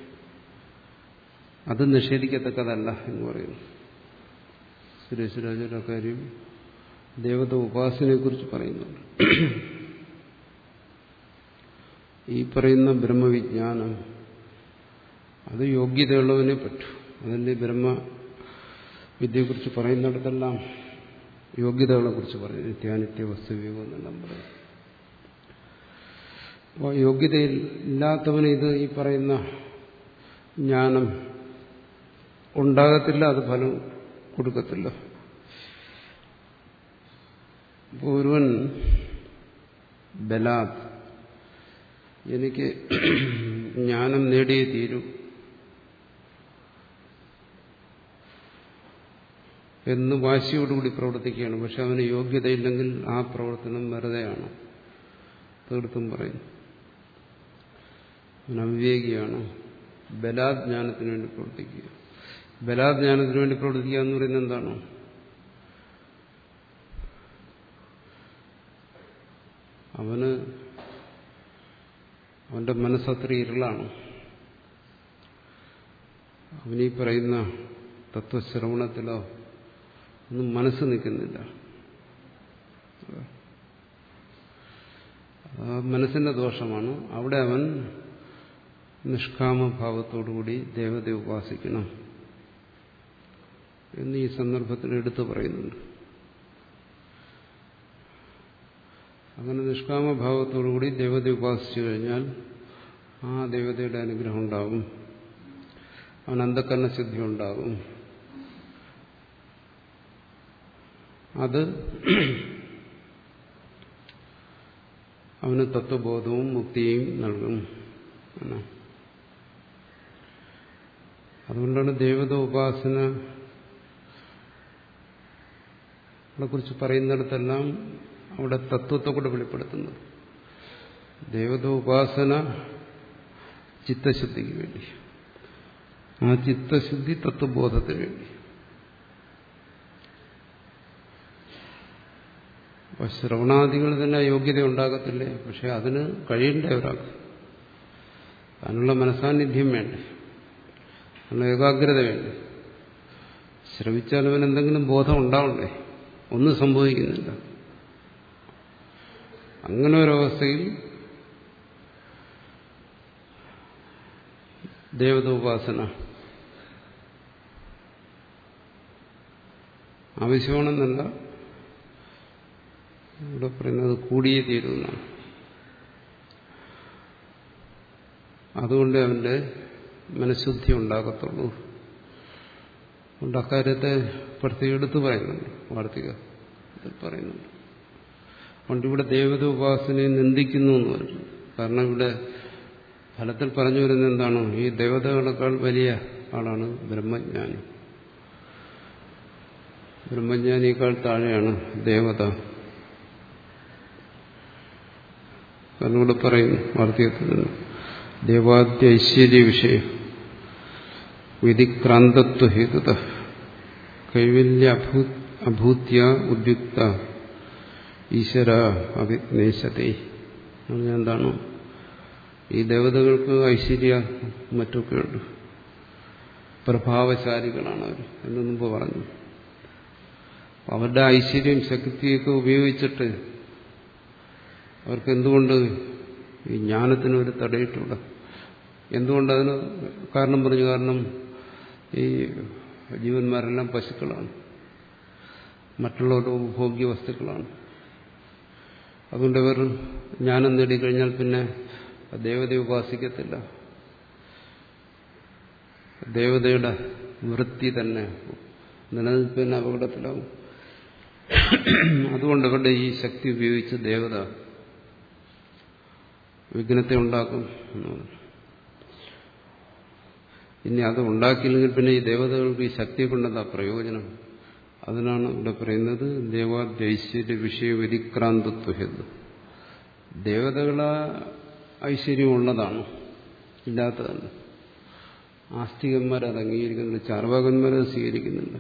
അത് നിഷേധിക്കത്തക്കതല്ല എന്ന് പറയുന്നു. സുരേശ്വരാചാര്യ കാര്യം ദേവത ഉപാസനയെക്കുറിച്ച് പറയുന്നുണ്ട്. ഈ പറയുന്ന ബ്രഹ്മവിജ്ഞാനം അത് യോഗ്യതയുള്ളവനെ പറ്റൂ. അതിൻ്റെ ബ്രഹ്മവിദ്യയെക്കുറിച്ച് പറയുന്നിടത്തെല്ലാം യോഗ്യതകളെ കുറിച്ച് പറയും. നിത്യാനിത്യ വസ്തുവിയോഗം എന്നെല്ലാം പറയും. അപ്പോൾ യോഗ്യതയില്ലാത്തവന് ഇത് ഈ പറയുന്ന ജ്ഞാനം ഉണ്ടാകത്തില്ല, അത് ഫലം കൊടുക്കത്തില്ല. ഇപ്പോൾ ഒരുവൻ ബലാത് എനിക്ക് ജ്ഞാനം നേടിയേ തീരൂ എന്ന് വാശിയോടുകൂടി പ്രവർത്തിക്കുകയാണ്. പക്ഷെ അവന് യോഗ്യതയില്ലെങ്കിൽ ആ പ്രവർത്തനം വെറുതെയാണ്. തീർത്തും പറയും അവൻ അവിവേകിയാണ്. ബലാജ്ഞാനത്തിന് വേണ്ടി പ്രവർത്തിക്കുക. ബലാജ്ഞാനത്തിന് വേണ്ടി പ്രവർത്തിക്കുക എന്ന് പറയുന്നത് എന്താണ്? അവന് അവന്റെ മനസ്സത്ര ഇരുളാണ്. അവനീ പറയുന്ന തത്വശ്രവണത്തിലോ ഒന്നും മനസ്സ് നിൽക്കുന്നില്ല. മനസ്സിന്റെ ദോഷമാണ്. അവിടെ അവൻ നിഷ്കാമഭാവത്തോടുകൂടി ദേവതയെ ഉപാസിക്കണം എന്ന് ഈ സന്ദർഭത്തിൽ എടുത്തു പറയുന്നുണ്ട്. അങ്ങനെ നിഷ്കാമഭാവത്തോടുകൂടി ദേവതയെ ഉപാസിച്ചു കഴിഞ്ഞാൽ ആ ദേവതയുടെ അനുഗ്രഹം ഉണ്ടാകും. അവൻ അന്ധകരണസിദ്ധി ഉണ്ടാകും. അത് അവന് തത്വബോധവും മുക്തിയും നൽകും. അതുകൊണ്ടാണ് ദേവത ഉപാസനയെ കുറിച്ച് പറയുന്നിടത്തെല്ലാം അവിടെ തത്വത്തെ കൂടെ വെളിപ്പെടുത്തുന്നത്. ദേവത ഉപാസന ചിത്തശുദ്ധിക്ക് വേണ്ടി, ആ ചിത്തശുദ്ധി തത്വബോധത്തിന് വേണ്ടി. അപ്പൊ ശ്രവണാദികൾ തന്നെ യോഗ്യത ഉണ്ടാകത്തില്ലേ? പക്ഷെ അതിന് കഴിയണ്ടേ ഒരാൾക്ക്? അതിനുള്ള മനസാന്നിധ്യം വേണ്ടേ? അതിനുള്ള ഏകാഗ്രത വേണ്ടേ? ശ്രവിച്ചാൽ അവൻ എന്തെങ്കിലും ബോധം ഉണ്ടാവണ്ടേ? ഒന്നും സംഭവിക്കുന്നില്ല. അങ്ങനെ ഒരവസ്ഥയിൽ ദേവതോപാസന ആവശ്യമാണെന്നല്ല, ഇവിടെ പറയുന്നത് കൂടിയേ തീരുന്നതാണ്. അതുകൊണ്ട് അവന്റെ മനഃശുദ്ധി ഉണ്ടാകത്തുള്ളൂ. അതുകൊണ്ട് അക്കാര്യത്തെ പ്രത്യേകം എടുത്തു പറയുന്നുണ്ട്, വാർത്തിക പറയുന്നുണ്ട്. അതുകൊണ്ട് ഇവിടെ ദേവത ഉപാസനയെ നിന്ദിക്കുന്നു എന്ന് പറഞ്ഞു. കാരണം ഇവിടെ ഫലത്തിൽ പറഞ്ഞു വരുന്നത് എന്താണ്? ഈ ദേവതകളെക്കാൾ വലിയ ആളാണ് ബ്രഹ്മജ്ഞാനി. ബ്രഹ്മജ്ഞാനിയേക്കാൾ താഴെയാണ് ദേവത. കാരണം ഇവിടെ പറയുന്നു വാർത്തികത്തിൽ നിന്ന് ദേവാദ്യ ഐശ്വര്യ വിഷയം വിധിക്രാന്തത്വഹേതുത കൈവല്യ അഭൂത്യ ഉദ്യുക്ത ഈശ്വര അവിഘ്നേശത്തെ. എന്താണ്? ഈ ദേവതകൾക്ക് ഐശ്വര്യ മറ്റൊക്കെയുണ്ട്, പ്രഭാവശാലികളാണ് അവർ എന്ന് മുമ്പ് പറഞ്ഞു. അവരുടെ ഐശ്വര്യം ശക്തിയൊക്കെ ഉപയോഗിച്ചിട്ട് അവർക്ക് എന്തുകൊണ്ട് ഈ ജ്ഞാനത്തിനൊരു തടയിട്ടൂട? എന്തുകൊണ്ടതിന് കാരണം പറഞ്ഞു. കാരണം ഈ ജീവന്മാരെല്ലാം പശുക്കളാണ്, മറ്റുള്ളവരുടെ ഉപഭോഗ്യ വസ്തുക്കളാണ്. അതുകൊണ്ട് ഇവർ ജ്ഞാനം നേടിക്കഴിഞ്ഞാൽ പിന്നെ ദേവതയെ ഉപാസിക്കത്തില്ല. ദേവതയുടെ വൃത്തി തന്നെ നിലനിൽപ്പിന് അപകടത്തിലാവും. അതുകൊണ്ട് ഇവരുടെ ഈ ശക്തി ഉപയോഗിച്ച് ദേവത വിഘ്നത്തെ ഉണ്ടാക്കും എന്ന് പറഞ്ഞു. ഇനി അത് ഉണ്ടാക്കിയില്ലെങ്കിൽ പിന്നെ ഈ ദേവതകൾക്ക് ഈ ശക്തി കൊണ്ടെന്താ പ്രയോജനം? അതിനാണ് ഇവിടെ പറയുന്നത് ദേവാദ്യൈശ്വര്യ വിഷയ വ്യതിക്രാന്തത്വഹേതു. ദേവതകളെ ഐശ്വര്യമുള്ളതാണ്, ഇല്ലാത്തതല്ല. ആസ്തികന്മാരത് അംഗീകരിക്കുന്നുണ്ട്, ചാർവാകന്മാരത് സ്വീകരിക്കുന്നുണ്ട്.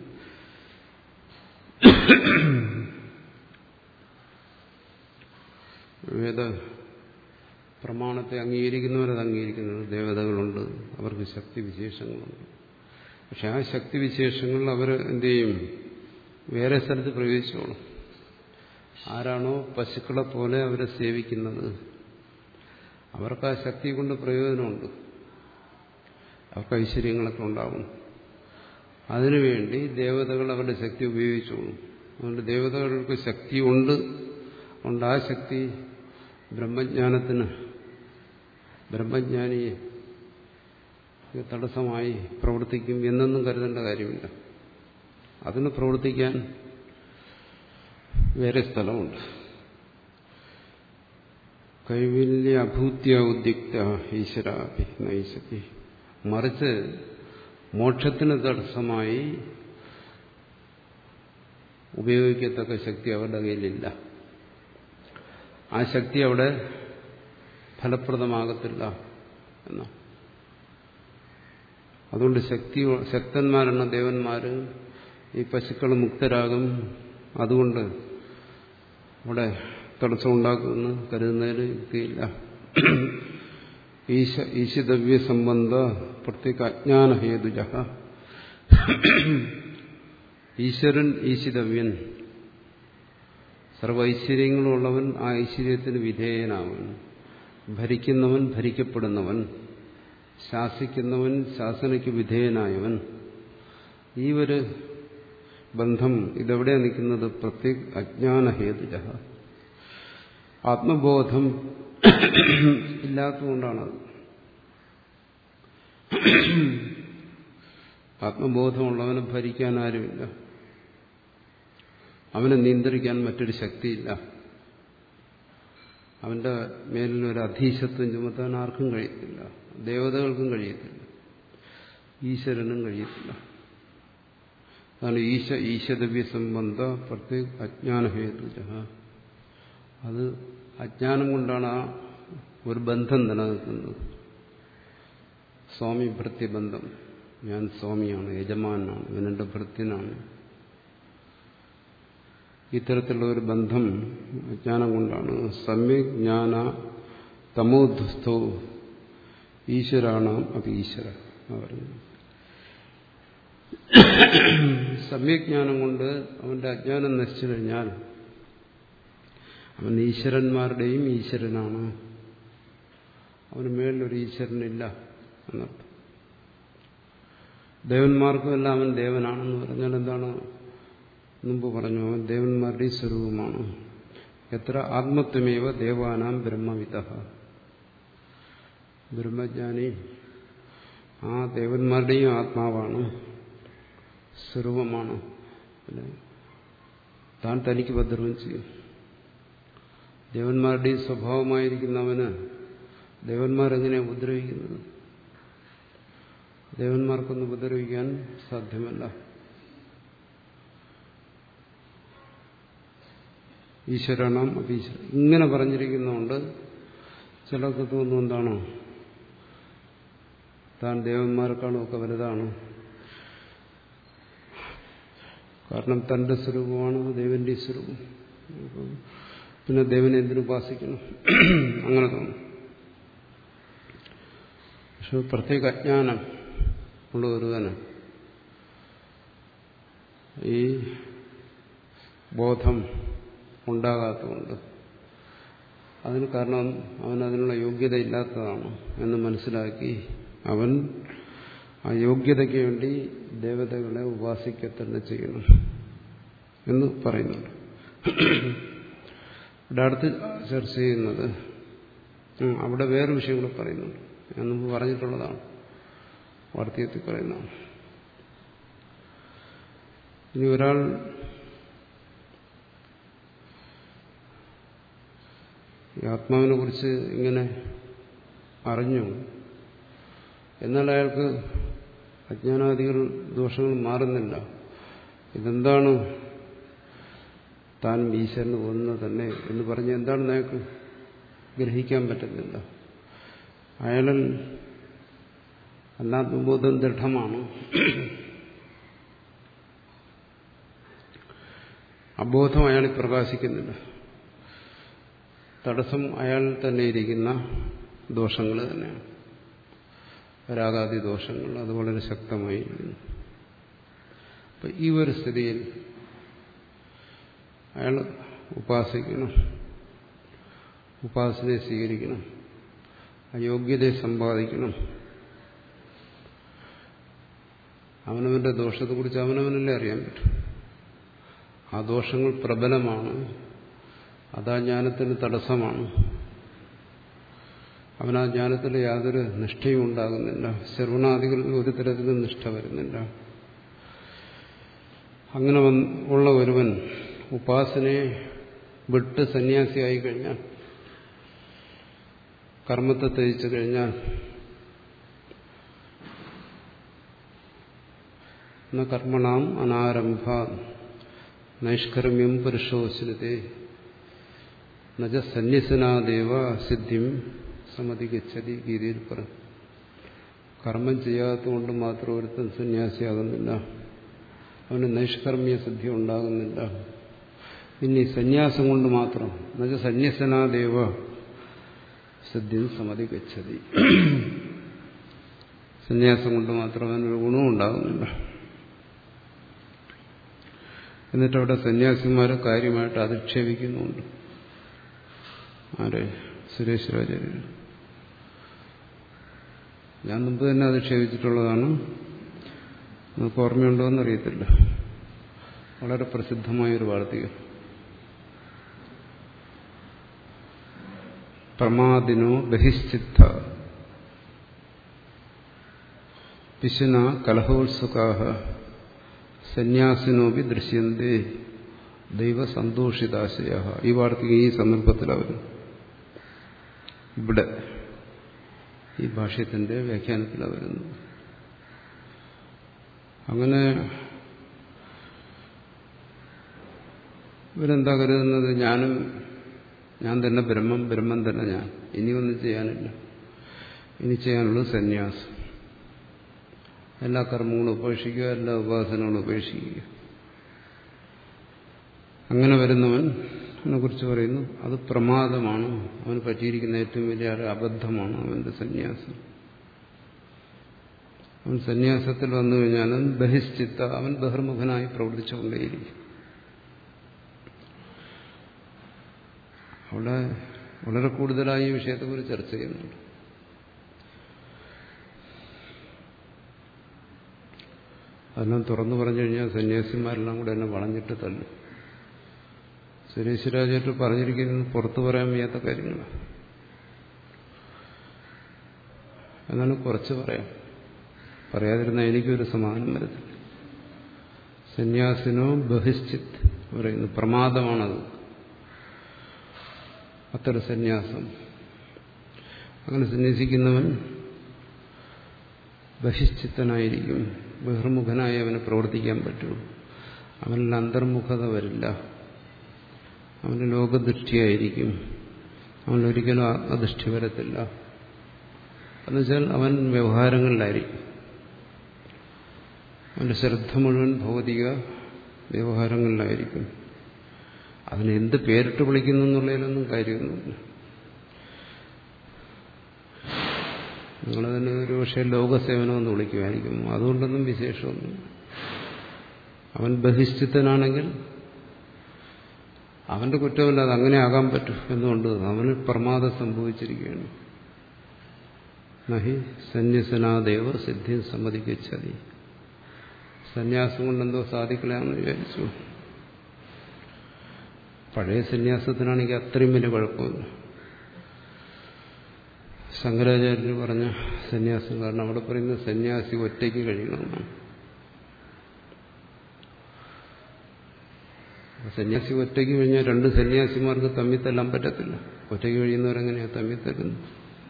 വേദ പ്രമാണത്തെ അംഗീകരിക്കുന്നവരത് അംഗീകരിക്കുന്നത് ദേവതകളുണ്ട്, അവർക്ക് ശക്തി വിശേഷങ്ങളുണ്ട്. പക്ഷെ ആ ശക്തി വിശേഷങ്ങൾ അവർ എന്ത് ചെയ്യും? വേറെ സ്ഥലത്ത് പ്രവേശിച്ചോളും. ആരാണോ പശുക്കളെ പോലെ അവരെ സേവിക്കുന്നത് അവർക്ക് ആ ശക്തി കൊണ്ട് പ്രയോജനമുണ്ട്, അവർക്ക് ഐശ്വര്യങ്ങളൊക്കെ ഉണ്ടാകും. അതിനുവേണ്ടി ദേവതകൾ അവരുടെ ശക്തി ഉപയോഗിച്ചോളും. അതുകൊണ്ട് ദേവതകൾക്ക് ശക്തിയുണ്ട്. അതുകൊണ്ട് ആ ശക്തി ബ്രഹ്മജ്ഞാനത്തിന് ബ്രഹ്മജ്ഞാനിയെ തടസ്സമായി പ്രവർത്തിക്കും എന്നൊന്നും കരുതേണ്ട കാര്യമില്ല. അതിന് പ്രവർത്തിക്കാൻ വേറെ സ്ഥലമുണ്ട്. കൈവല്യ അഭൂത്യ ഉദ്യുക്ത ഈശ്വരാഭി നൈശതി. മറിച്ച് മോക്ഷത്തിന് തടസ്സമായി ഉപയോഗിക്കത്തക്ക ശക്തി അവരുടെ കയ്യിലില്ല. ആ ശക്തി അവിടെ ഫലപ്രദമാകത്തില്ല എന്നാണ്. അതുകൊണ്ട് ശക്തി ശക്തന്മാരെന്ന ദേവന്മാര് ഈ പശുക്കൾ മുക്തരാകും. അതുകൊണ്ട് അവിടെ തടസ്സമുണ്ടാക്കുമെന്ന് കരുതുന്നതിന് യുക്തിയില്ല. ഈശ ഈശിതവ്യ സംബന്ധ പ്രത്യേക അജ്ഞാനഹേതുജ. ഈശ്വരൻ ഈശിതവ്യൻ, സർവ ഐശ്വര്യങ്ങളുള്ളവൻ, ആ ഐശ്വര്യത്തിന് വിധേയനാവൻ, ഭരിക്കുന്നവൻ ഭരിക്കപ്പെടുന്നവൻ, ശാസിക്കുന്നവൻ ശാസനയ്ക്ക് വിധേയനായവൻ. ഈ ഒരു ബന്ധം ഇതെവിടെയാണ് നിൽക്കുന്നത്? പ്രത്യേക അജ്ഞാനഹേതുജ. ആത്മബോധം ഇല്ലാത്തതുകൊണ്ടാണത്. ആത്മബോധമുള്ളവനെ ഭരിക്കാൻ ആരുമില്ല, അവനെ നിയന്ത്രിക്കാൻ മറ്റൊരു ശക്തിയില്ല. അവന്റെ മേലിലൊരു അധീശത്വം ചുമത്താൻ ആർക്കും കഴിയത്തില്ല, ദേവതകൾക്കും കഴിയത്തില്ല, ഈശ്വരനും കഴിയത്തില്ല. അതാണ് ഈശ ഈശദവ്യ സംബന്ധ പ്രത്യേക അജ്ഞാനഹേതുജ. അത് അജ്ഞാനം കൊണ്ടാണ് ആ ഒരു ബന്ധം നിലനിൽക്കുന്നത്, സ്വാമി ഭൃത്യബന്ധം. ഞാൻ സ്വാമിയാണ്, യജമാനാണ്, ഇവനെന്റെ ഭൃത്യനാണ്. ഇത്തരത്തിലുള്ള ഒരു ബന്ധം അജ്ഞാനം കൊണ്ടാണ്. സമ്യക് ജ്ഞാന തമോധസ്ഥോ ഈശ്വരാണാം അപ്പൊ ഈശ്വര പറഞ്ഞു. സമ്യജ്ഞാനം കൊണ്ട് അവന്റെ അജ്ഞാനം നശിച്ചു കഴിഞ്ഞാൽ അവൻ ഈശ്വരന്മാരുടെയും ഈശ്വരനാണ്. അവന് മേളിലൊരു ഈശ്വരനില്ല എന്നർത്ഥം. ദേവന്മാർക്കുമെല്ലാം അവൻ ദേവനാണെന്ന് പറഞ്ഞാൽ എന്താണ്? മുമ്പ് പറഞ്ഞു, അവൻ ദേവന്മാരുടെയും സ്വരൂപമാണ്. എത്ര ആത്മത്വമേവ ദേവാനാം ബ്രഹ്മവിദഃ. ബ്രഹ്മജ്ഞാനി ആ ദേവന്മാരുടെയും ആത്മാവാണ്, സ്വരൂപമാണ്. താൻ തനിക്ക് ഉപദ്രവം ചെയ്യും. ദേവന്മാരുടെയും സ്വഭാവമായിരിക്കുന്നവന് ദേവന്മാരെങ്ങനെ ഉപദ്രവിക്കുന്നത്? ദേവന്മാർക്കൊന്നും ഉപദ്രവിക്കാൻ സാധ്യമല്ല. ഈശ്വരാണാം അപീശ്വര ഇങ്ങനെ പറഞ്ഞിരിക്കുന്നതുകൊണ്ട് ചിലർക്ക് തോന്നുന്നു എന്താണോ, താൻ ദേവന്മാരെക്കാളും ഒക്കെ വലുതാണ്. കാരണം തന്റെ സ്വരൂപമാണ് ദേവന്റെ സ്വരൂപം. പിന്നെ ദേവനെ എന്തിനുപാസിക്കണം? അങ്ങനെ തോന്നും. പക്ഷെ പ്രത്യേക അജ്ഞാനം ഉള്ള ഒരുവന് ഈ ബോധം ഉണ്ടാകാത്തതുകൊണ്ട്, അതിന് കാരണം അവൻ അതിനുള്ള യോഗ്യത ഇല്ലാത്തതാണ് എന്ന് മനസ്സിലാക്കി അവൻ ആ യോഗ്യതയ്ക്ക് വേണ്ടി ദേവതകളെ ഉപാസിക്കുക തന്നെ ചെയ്യണം എന്ന് പറയുന്നുണ്ട്. ഇവിടെ അടുത്ത് ചർച്ച ചെയ്യുന്നത് അവിടെ വേറെ വിഷയം കൂടെ പറയുന്നുണ്ട്. ഞാൻ മുമ്പ് പറഞ്ഞിട്ടുള്ളതാണ്, വാർത്തകത്തിൽ പറയുന്നതാണ്. ഇനി ഒരാൾ ഈ ആത്മാവിനെ കുറിച്ച് ഇങ്ങനെ അറിഞ്ഞു, എന്നാൽ അയാൾക്ക് അജ്ഞാനാദികൾ ദോഷങ്ങൾ മാറുന്നില്ല. ഇതെന്താണ് താൻ ഈശ്വരന് ഒന്ന് തന്നെ എന്ന് പറഞ്ഞ് എന്താണെന്ന് അയാൾക്ക് ഗ്രഹിക്കാൻ പറ്റുന്നില്ല. അയാളിൽ അനാത്മബോധം ദൃഢമാണ്. അബോധം അയാളിൽ പ്രകാശിക്കുന്നില്ല. തടസ്സം അയാളിൽ തന്നെ ഇരിക്കുന്ന ദോഷങ്ങൾ തന്നെയാണ്, രാഗാദി ദോഷങ്ങൾ. അത് വളരെ ശക്തമായിരിക്കുന്നു. അപ്പം ഈ ഒരു സ്ഥിതിയിൽ അയാൾ ഉപാസിക്കണം, ഉപാസനയെ സ്വീകരിക്കണം, അയോഗ്യതയെ സമ്പാദിക്കണം. അവനവന്റെ ദോഷത്തെക്കുറിച്ച് അവനവനല്ലേ അറിയാൻ പറ്റും. ആ ദോഷങ്ങൾ പ്രബലമാണ്, അതാ ജ്ഞാനത്തിന് തടസ്സമാണ്. അവനാ ജ്ഞാനത്തിൽ യാതൊരു നിഷ്ഠയും ഉണ്ടാകുന്നില്ല. ശ്രവണാദികളിൽ ഒരു തരത്തിലും നിഷ്ഠ വരുന്നില്ല. അങ്ങനെ ഉള്ള ഒരുവൻ ഉപാസനയെ വിട്ട് സന്യാസിയായി കഴിഞ്ഞാൽ, കർമ്മത്തെ ത്യജിച്ചു കഴിഞ്ഞാൽ, ന കർമ്മണാം അനാരംഭ നൈഷ്കർമ്മ്യം പുരുഷോശ്രിതേ നജ സന്യസനാദേവ സിദ്ധിം സമധിഗച്ഛതി. ഗീതയിൽ പറഞ്ഞു, കർമ്മം ചെയ്യാത്തതുകൊണ്ട് മാത്രം ഒരുത്തൻ സന്യാസിയാകുന്നില്ല, അവന് നൈഷ്കർമ്മ്യ സിദ്ധി ഉണ്ടാകുന്നില്ല. ഇനി സന്യാസം കൊണ്ട് മാത്രം നജ സന്യസനാദേവ സിദ്ധിം സമധിഗച്ഛതി, സന്യാസം കൊണ്ട് മാത്രം അവനൊരു ഗുണവും ഉണ്ടാകുന്നില്ല. എന്നിട്ട് അവിടെ സന്യാസിമാരെ കാര്യമായിട്ട് അധിക്ഷേപിക്കുന്നുണ്ട്. ആരെ? സുരേശ്വരാചാര്യർ. ഞാൻ മുമ്പ് തന്നെ അധിക്ഷേപിച്ചിട്ടുള്ളതാണ്, നമുക്ക് ഓർമ്മയുണ്ടോ എന്നറിയത്തില്ല. വളരെ പ്രസിദ്ധമായൊരു വാർത്തക. പ്രമാദിനോ ബഹിശ്ചിത്ത പിശുന കലഹോത്സുകാഹ സന്യാസിനോപി ദൃശ്യന്തേ ദൈവസന്തോഷിതാശയ. ഈ വാർത്തക ഈ സന്ദർഭത്തിലവർ ഇവിടെ ഈ ഭാഷ്യത്തിന്റെ വ്യാഖ്യാനത്തിലാണ് വരുന്നത്. അങ്ങനെ ഇവരെന്താ കരുതുന്നത്? ഞാനും ഞാൻ തന്നെ ബ്രഹ്മം, ബ്രഹ്മം തന്നെ ഞാൻ, ഇനിയൊന്നും ചെയ്യാനില്ല, ഇനി ചെയ്യാനുള്ളത് സന്യാസം. എല്ലാ കർമ്മങ്ങളും ഉപേക്ഷിക്കുക, എല്ലാ ഉപാസനകളും ഉപേക്ഷിക്കുക. അങ്ങനെ വരുന്നവനെ കുറിച്ച് പറയുന്നു അത് പ്രമാദമാണ്, അവന് പറ്റിയിരിക്കുന്ന ഏറ്റവും വലിയ അബദ്ധമാണ് അവന്റെ സന്യാസം. അവൻ സന്യാസത്തിൽ വന്നു കഴിഞ്ഞാലും ബഹിശ്ചിത്ത, അവൻ ബഹിർമുഖനായി പ്രവർത്തിച്ചുകൊണ്ടേയിരിക്കും. അവിടെ വളരെ കൂടുതലായി ഈ വിഷയത്തെക്കുറിച്ച് ചർച്ച ചെയ്യുന്നുണ്ട്. അതെല്ലാം തുറന്നു പറഞ്ഞു കഴിഞ്ഞാൽ സന്യാസിമാരെല്ലാം കൂടെ എന്നെ വളഞ്ഞിട്ട് തള്ളും. സുരേശ്വരാചാര്യർ പറഞ്ഞിരിക്കുന്നത് പുറത്തു പറയാൻ വയ്യാത്ത കാര്യങ്ങളാണ്. എന്നാലും കുറച്ച് പറയാം. പറയാതിരുന്ന എനിക്കൊരു സമാധാനം വരത്തില്ല. സന്യാസിനോ ബഹിശ്ചിത്ത് പറയുന്നു, പ്രമാദമാണത് അത്തരം സന്യാസം. അങ്ങനെ സന്യസിക്കുന്നവൻ ബഹിശ്ചിത്തനായിരിക്കും, ബഹിർമുഖനായി അവന് പ്രവർത്തിക്കാൻ പറ്റൂ. അവനിൽ അന്തർമുഖത വരില്ല, അവന് ലോകദൃഷ്ടിയായിരിക്കും, അവനൊരിക്കലും ആത്മദൃഷ്ടി വരത്തില്ല. എന്നുവെച്ചാൽ അവൻ വ്യവഹാരങ്ങളിലായിരിക്കും, അവന്റെ ശ്രദ്ധ മുഴുവൻ ഭൗതിക വ്യവഹാരങ്ങളിലായിരിക്കും. അതിന് എന്ത് പേരിട്ട് വിളിക്കുന്നു എന്നുള്ളതിലൊന്നും കാര്യമൊന്നുമില്ല. നിങ്ങളതിന് ഒരു പക്ഷേ ലോകസേവനമെന്ന് വിളിക്കുമായിരിക്കും, അതുകൊണ്ടൊന്നും വിശേഷമൊന്നും. അവൻ ബഹിശ്ചിത്തനാണെങ്കിൽ അവന്റെ കുറ്റമല്ല, അത് അങ്ങനെ ആകാൻ പറ്റും. എന്തുകൊണ്ട്? അവന് പ്രമാദം സംഭവിച്ചിരിക്കുകയാണ്. നഹി സന്യസനാദേവ സിദ്ധി സമ്മതിക്കച്ചതി. സന്യാസം കൊണ്ടെന്തോ സാധിക്കലാണെന്ന് വിചാരിച്ചു. പഴയ സന്യാസത്തിനാണെങ്കിൽ അത്രയും വലിയ കുഴപ്പമില്ല. ശങ്കരാചാര്യർ പറഞ്ഞ സന്യാസം, കാരണം അവിടെ പറയുന്നത് സന്യാസി ഒറ്റയ്ക്ക് കഴിയണമെന്നാണ്. സന്യാസി ഒറ്റയ്ക്ക് കഴിഞ്ഞാൽ രണ്ട് സന്യാസിമാർക്ക് തമ്മിൽ തല്ലാൻ പറ്റത്തില്ല. ഒറ്റയ്ക്ക് കഴിയുന്നവരെങ്ങനെയാണ് തമ്മിൽ തല്ലുന്നത്?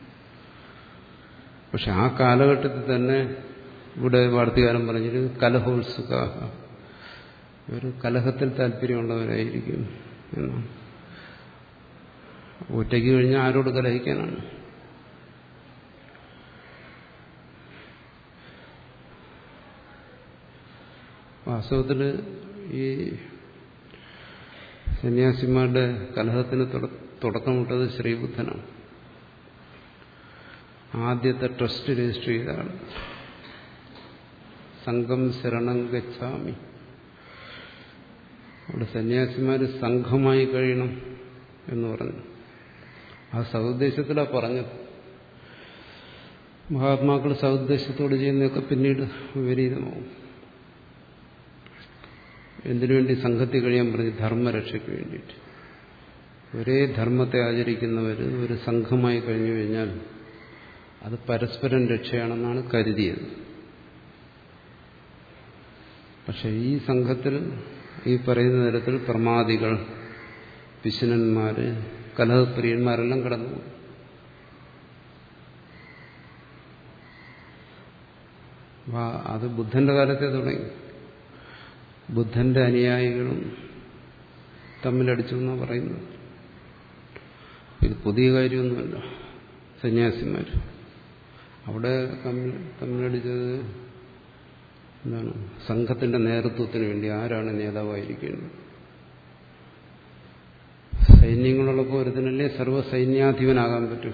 പക്ഷെ ആ കാലഘട്ടത്തിൽ തന്നെ ഇവിടെ വാർത്തകാരൻ പറഞ്ഞത് കലഹോത്സുക, ഒരു കലഹത്തിൽ താല്പര്യമുള്ളവരായിരിക്കും എന്നാണ്. ഒറ്റയ്ക്ക് കഴിഞ്ഞാൽ ആരോട് കലഹിക്കാനാണ്? വാസ്തവത്തിൽ ഈ സന്യാസിമാരുടെ കലഹത്തിന് തുടക്കമിട്ടത് ശ്രീബുദ്ധനാണ്. ആദ്യത്തെ ട്രസ്റ്റ് രജിസ്റ്റർ ചെയ്തതാണ് സംഘം ശരണം ഗച്ഛാമി. അവിടെ സന്യാസിമാർ സംഘമായി കഴിയണം എന്ന് പറഞ്ഞു. ആ സതുദ്ദേശത്തിലാണ് പറഞ്ഞത്. മഹാത്മാക്കൾ സതുദ്ദേശത്തോട് ചെയ്യുന്നതൊക്കെ പിന്നീട് വിപരീതമാവും. എന്തിനുവേണ്ടി സംഘത്തിൽ കഴിയാൻ പറഞ്ഞു? ധർമ്മരക്ഷയ്ക്ക് വേണ്ടിയിട്ട്. ഒരേ ധർമ്മത്തെ ആചരിക്കുന്നവർ ഒരു സംഘമായി കഴിഞ്ഞു കഴിഞ്ഞാൽ അത് പരസ്പരം രക്ഷയാണെന്നാണ് കരുതിയത്. പക്ഷെ ഈ സംഘത്തിൽ ഈ പറയുന്ന തരത്തിൽ പ്രമാദികൾ, പിശുനന്മാര്, കലഹപ്രിയന്മാരെല്ലാം കടന്നു. അത് ബുദ്ധന്റെ കാലത്തെ തുടങ്ങി. ബുദ്ധന്റെ അനുയായികളും തമ്മിലടിച്ചു എന്നാണ് പറയുന്നത്. ഇത് പുതിയ കാര്യമൊന്നുമല്ല. സന്യാസിമാർ അവിടെ തമ്മിൽ തമ്മിലടിച്ചത് എന്താണ്? സംഘത്തിന്റെ നേതൃത്വത്തിന് വേണ്ടി ആരാണ് നേതാവായിരിക്കേണ്ടത്. സൈന്യങ്ങളുള്ളപ്പോൾ ഒരുത്തിനല്ലേ സർവ്വസൈന്യാധിപനാകാൻ പറ്റൂ.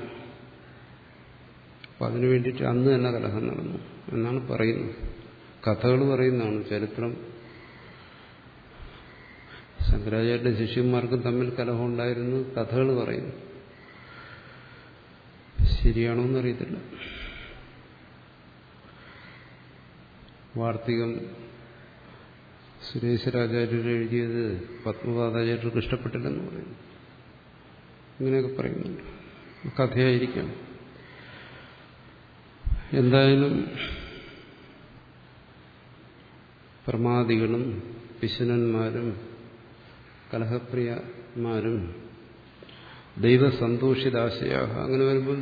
അപ്പം അതിനു വേണ്ടിയിട്ട് അന്ന് തന്നെ കലഹം നടന്നു എന്നാണ് പറയുന്നത്. കഥകൾ പറയുന്നതാണ്, ചരിത്രം. ശങ്കരാചാര്യരുടെ ശിഷ്യന്മാർക്കും തമ്മിൽ കലഹം ഉണ്ടായിരുന്നു, കഥകൾ പറയുന്നു. ശരിയാണോ എന്നറിയത്തില്ല. വാർത്തികം സുരേശ്വരാചാര്യർ എഴുതിയത് പത്മപാദാചാര്യർക്ക് ഇഷ്ടപ്പെട്ടില്ലെന്ന് പറയുന്നു. ഇങ്ങനെയൊക്കെ പറയുന്നുണ്ട്. കഥയായിരിക്കാം. എന്തായാലും പ്രമാദികളും പിശുനന്മാരും കലഹപ്രിയന്മാരും ദൈവസന്തോഷിതാശയാഹ, അങ്ങനെ വരുമ്പോൾ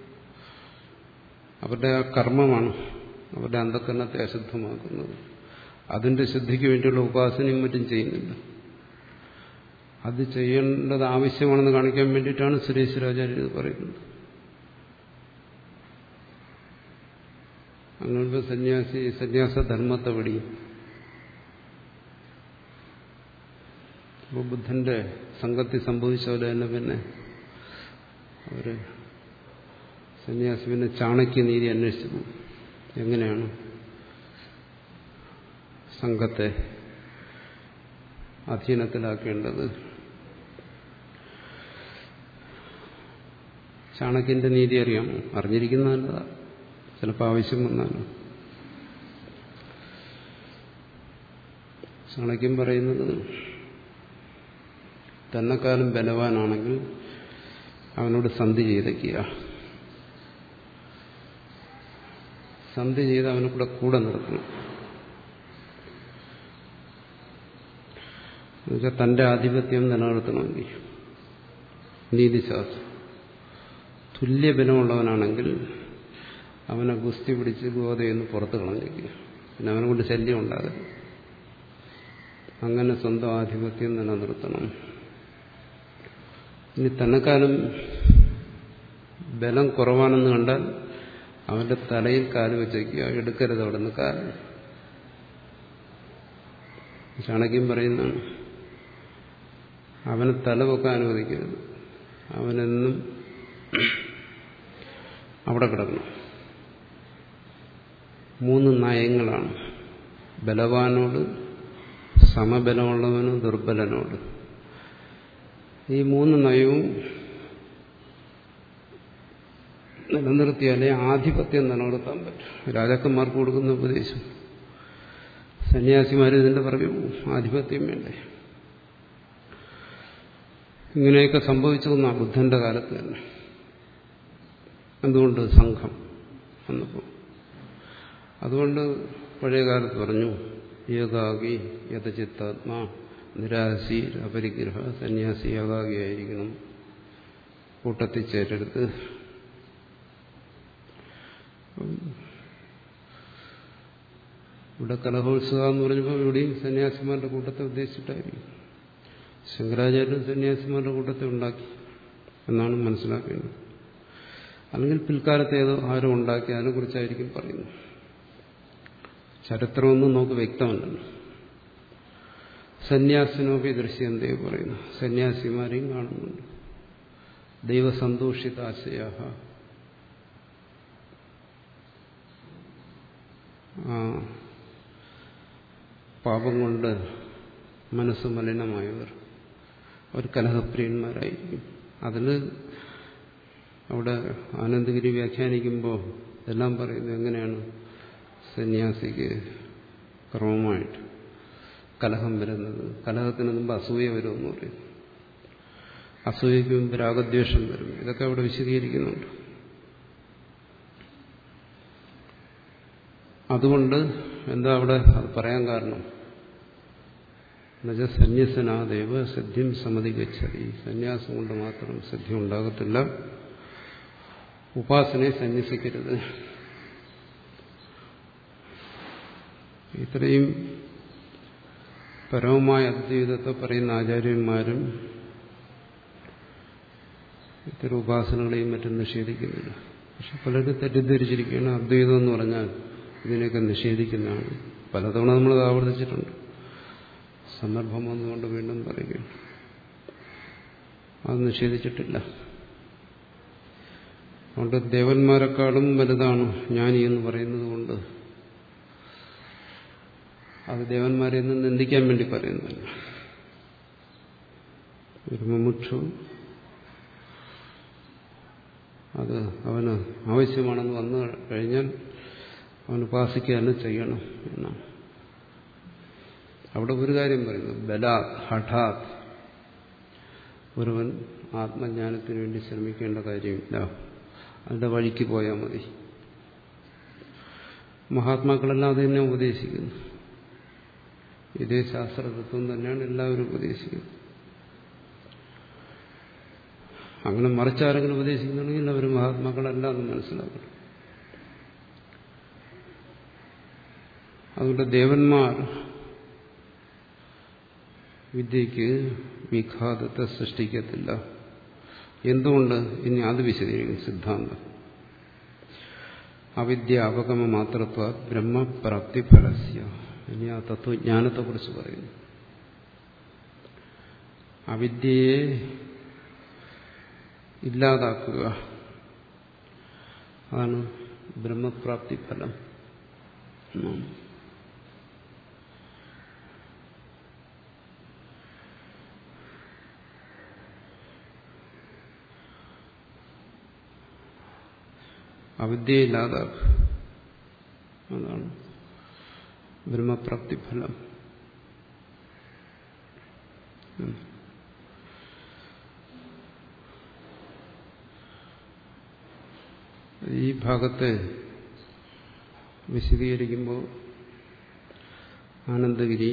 അവരുടെ ആ കർമ്മമാണ് അവരുടെ അന്ധകരണത്തെ അശുദ്ധമാക്കുന്നത്. അതിന്റെ ശുദ്ധിക്ക് വേണ്ടിയുള്ള ഉപാസനയും മറ്റും ചെയ്യുന്നില്ല. അത് ചെയ്യേണ്ടത് ആവശ്യമാണെന്ന് കാണിക്കാൻ വേണ്ടിയിട്ടാണ് സുരേശ്വരാചാര്യർ ഇത് പറയുന്നത്. അങ്ങനെ സന്യാസി സന്യാസധർമ്മത്തെ വെടിയും. അപ്പോൾ ബുദ്ധന്റെ സംഘത്തിൽ സംഭവിച്ച പോലെ തന്നെ പിന്നെ അവര് സന്യാസി പിന്നെ ചാണക്യ നീതി അന്വേഷിച്ചു പോകും. എങ്ങനെയാണ് സംഘത്തെ അധീനത്തിലാക്കേണ്ടത്? ചാണക്യന്റെ നീതി അറിയാമോ? അറിഞ്ഞിരിക്കുന്നതല്ല, ചിലപ്പോൾ ആവശ്യം വന്നാലും. ചാണക്യൻ പറയുന്നത് തന്നെക്കാലം ബലവാനാണെങ്കിൽ അവനോട് സന്ധി ചെയ്തയ്ക്കുക. സന്ധി ചെയ്ത് അവനെ കൂടെ കൂടെ നിർത്തണം. എന്നുവെച്ചാൽ തന്റെ ആധിപത്യം നിലനിർത്തണമെങ്കിൽ നീതിശാസ്ത്രം തുല്യ ബലമുള്ളവനാണെങ്കിൽ അവനെ ഗുസ്തി പിടിച്ച് ഗോതയെന്ന് പുറത്ത് കളഞ്ഞിരിക്കുക. പിന്നെ അവനെ കൊണ്ട് ശല്യം ഉണ്ടാകരുത്. അങ്ങനെ സ്വന്തം ആധിപത്യം നിലനിർത്തണം. ഇനി തന്നെക്കാലം ബലം കുറവാണെന്ന് കണ്ടാൽ അവന്റെ തലയിൽ കാല് വെച്ചേക്കുക, എടുക്കരുത് അവിടെ നിന്ന് കാല്. ചാണക്യം പറയുന്നതാണ്, അവനെ തല പൊക്കാൻ അനുവദിക്കരുത്. അവനെന്നും അവിടെ കിടക്കണം. മൂന്ന് നയങ്ങളാണ്: ബലവാനോട്, സമബലമുള്ളവനും ദുർബലനോട്. ഈ മൂന്ന് നയവും നിലനിർത്തിയാലേ ആധിപത്യം നിലനിർത്താൻ പറ്റും. രാജാക്കന്മാർക്ക് കൊടുക്കുന്ന ഉപദേശം. സന്യാസിമാർ ഇതിന്റെ പുറകെ ആധിപത്യം വേണ്ടേ. ഇങ്ങനെയൊക്കെ സംഭവിച്ചു വന്ന ബുദ്ധന്റെ കാലത്ത് തന്നെ. എന്തുകൊണ്ട്? സംഘം വന്നപ്പോൾ. അതുകൊണ്ട് പഴയ കാലത്ത് പറഞ്ഞു, ഏകാഗി യഥചിത്താത്മാ നിരാശി അപരിഗ്രഹ. സന്യാസി ഏകാഗിയായിരിക്കണം, കൂട്ടത്തിൽ ചേരരുത്. ഇവിടെ കലഹോത്സവം എന്ന് പറഞ്ഞപ്പോൾ ഇവിടെയും സന്യാസിമാരുടെ കൂട്ടത്തെ ഉദ്ദേശിച്ചിട്ടായിരിക്കും. ശങ്കരാചാര്യരും സന്യാസിമാരുടെ കൂട്ടത്തെ ഉണ്ടാക്കി എന്നാണ് മനസ്സിലാക്കേണ്ടത്. അല്ലെങ്കിൽ പിൽക്കാലത്ത് ഏതോ ആരും ഉണ്ടാക്കി അതിനെക്കുറിച്ചായിരിക്കും പറയുന്നത്. ചരിത്രമൊന്നും നമുക്ക് വ്യക്തമല്ലല്ലോ. സന്യാസിനോപി ദൃശ്യന്തേ പറയുന്നു. സന്യാസിമാരെയും കാണുന്നുണ്ട്. ദൈവസന്തോഷിതാശയ. പാപം കൊണ്ട് മനസ്സ് മലിനമായവർ, അവർ കലഹപ്രിയന്മാരായിരിക്കും. അതിൽ അവിടെ ആനന്ദഗിരി വ്യാഖ്യാനിക്കുമ്പോൾ എല്ലാം പറയുന്നത് എങ്ങനെയാണ് സന്യാസിക്ക് ക്രമമായിട്ട് കലഹം വരുന്നത്. കലഹത്തിന് മുമ്പ് അസൂയ വരുമെന്ന് പറയും. അസൂയയ്ക്ക് മുമ്പ് രാഗദ്വേഷം വരും. ഇതൊക്കെ അവിടെ വിശദീകരിക്കുന്നുണ്ട്. അതുകൊണ്ട് എന്താ അവിടെ അത് പറയാൻ കാരണം? എന്നുവെച്ചാൽ സന്യസനാദേവ സിദ്ധിം സമ്മതി ഗച്ഛതി. സന്യാസം കൊണ്ട് മാത്രം സിദ്ധി ഉണ്ടാകത്തില്ല. ഉപാസനയെ സന്യസിക്കരുത്. ഇത്രയും പരമമായ അദ്വൈതത്തെ പറയുന്ന ആചാര്യന്മാരും ഇത്തരം ഉപാസനകളെയും മറ്റും നിഷേധിക്കുന്നില്ല. പക്ഷെ പലരും തെറ്റിദ്ധരിച്ചിരിക്കുകയാണ്. അദ്വൈതം എന്ന് പറഞ്ഞാൽ ഇതിനെയൊക്കെ നിഷേധിക്കുന്നതാണ്. പലതവണ നമ്മൾ ആവർത്തിച്ചിട്ടുണ്ട്. സന്ദർഭം വന്നുകൊണ്ട് വീണ്ടും പറയുകയാണ്. അത് നിഷേധിച്ചിട്ടില്ല. അതുകൊണ്ട് ദേവന്മാരെക്കാളും വലുതാണ് ജ്ഞാനി എന്ന് പറയുന്നത് കൊണ്ട് അത് ദേവന്മാരെ ഒന്നും നിന്ദിക്കാൻ വേണ്ടി പറയുന്നതല്ല. ഒരു മുമുക്ഷു അത് അവന് ആവശ്യമാണെന്ന് വന്നു കഴിഞ്ഞാൽ അവൻ ഉപാസിക്കുക തന്നെ ചെയ്യണം എന്നാണ്. അവിടെ ഒരു കാര്യം പറയുന്നു, ബലാത് ഹഠാത് ഒരുവൻ ആത്മജ്ഞാനത്തിന് വേണ്ടി ശ്രമിക്കേണ്ട കാര്യമില്ല. അതിന്റെ വഴിക്ക് പോയാൽ മതി. മഹാത്മാക്കളെല്ലാം അത് തന്നെ ഉപദേശിക്കുന്നു. ഇതേ ശാസ്ത്രതത്വം തന്നെയാണ് എല്ലാവരും ഉപദേശിക്കുന്നത്. അങ്ങനെ മറിച്ചാരെങ്കിലും ഉപദേശിക്കുന്നുണ്ടെങ്കിൽ അവർ മഹാത്മാക്കളല്ല എന്ന് മനസ്സിലാക്കണം. അതുകൊണ്ട് ദേവന്മാർ വിദ്യയ്ക്ക് വിഘാതത്തെ സൃഷ്ടിക്കത്തില്ല. എന്തുകൊണ്ട്? ഇനി അത് വിശദീകരിക്കും സിദ്ധാന്തം. അവിദ്യ അപഗമ മാത്രത്വ ബ്രഹ്മപ്രാപ്തി ഫലസ്യ. ഇനി ആ തത്വജ്ഞാനത്തെക്കുറിച്ച് പറയുന്നു. അവിദ്യയെ ഇല്ലാതാക്കുക, അതാണ് ബ്രഹ്മപ്രാപ്തി ഫലം. അവിദ്യയെ ഇല്ലാതാക്കുക, അതാണ് ബ്രഹ്മപ്രാപ്തി ഫലം. ഈ ഭാഗത്തെ വിശദീകരിക്കുമ്പോൾ ആനന്ദഗിരി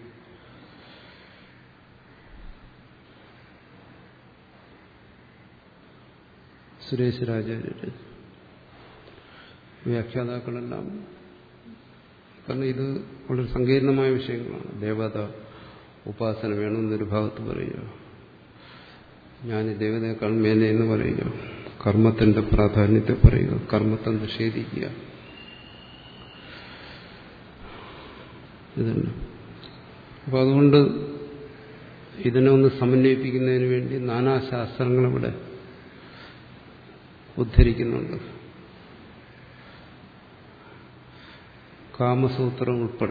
സുരേശ്വരാചാര്യര് വ്യാഖ്യാതാക്കളെല്ലാം, കാരണം ഇത് വളരെ സങ്കീർണമായ വിഷയങ്ങളാണ്. ദേവത ഉപാസന വേണമെന്നൊരു ഭാഗത്ത് പറയുക, ഞാൻ ദേവതയെക്കാൾ മേലെ എന്ന് പറയുക, കർമ്മത്തിന്റെ പ്രാധാന്യത്തെ പറയുക, കർമ്മത്തെ നിഷേധിക്കുക, ഇതുണ്ട്. അപ്പം അതുകൊണ്ട് ഇതിനെ ഒന്ന് സമന്വയിപ്പിക്കുന്നതിന് വേണ്ടി നാനാശാസ്ത്രങ്ങളിവിടെ ഉദ്ധരിക്കുന്നുണ്ട്. കാമസൂത്രം ഉൾപ്പെടെ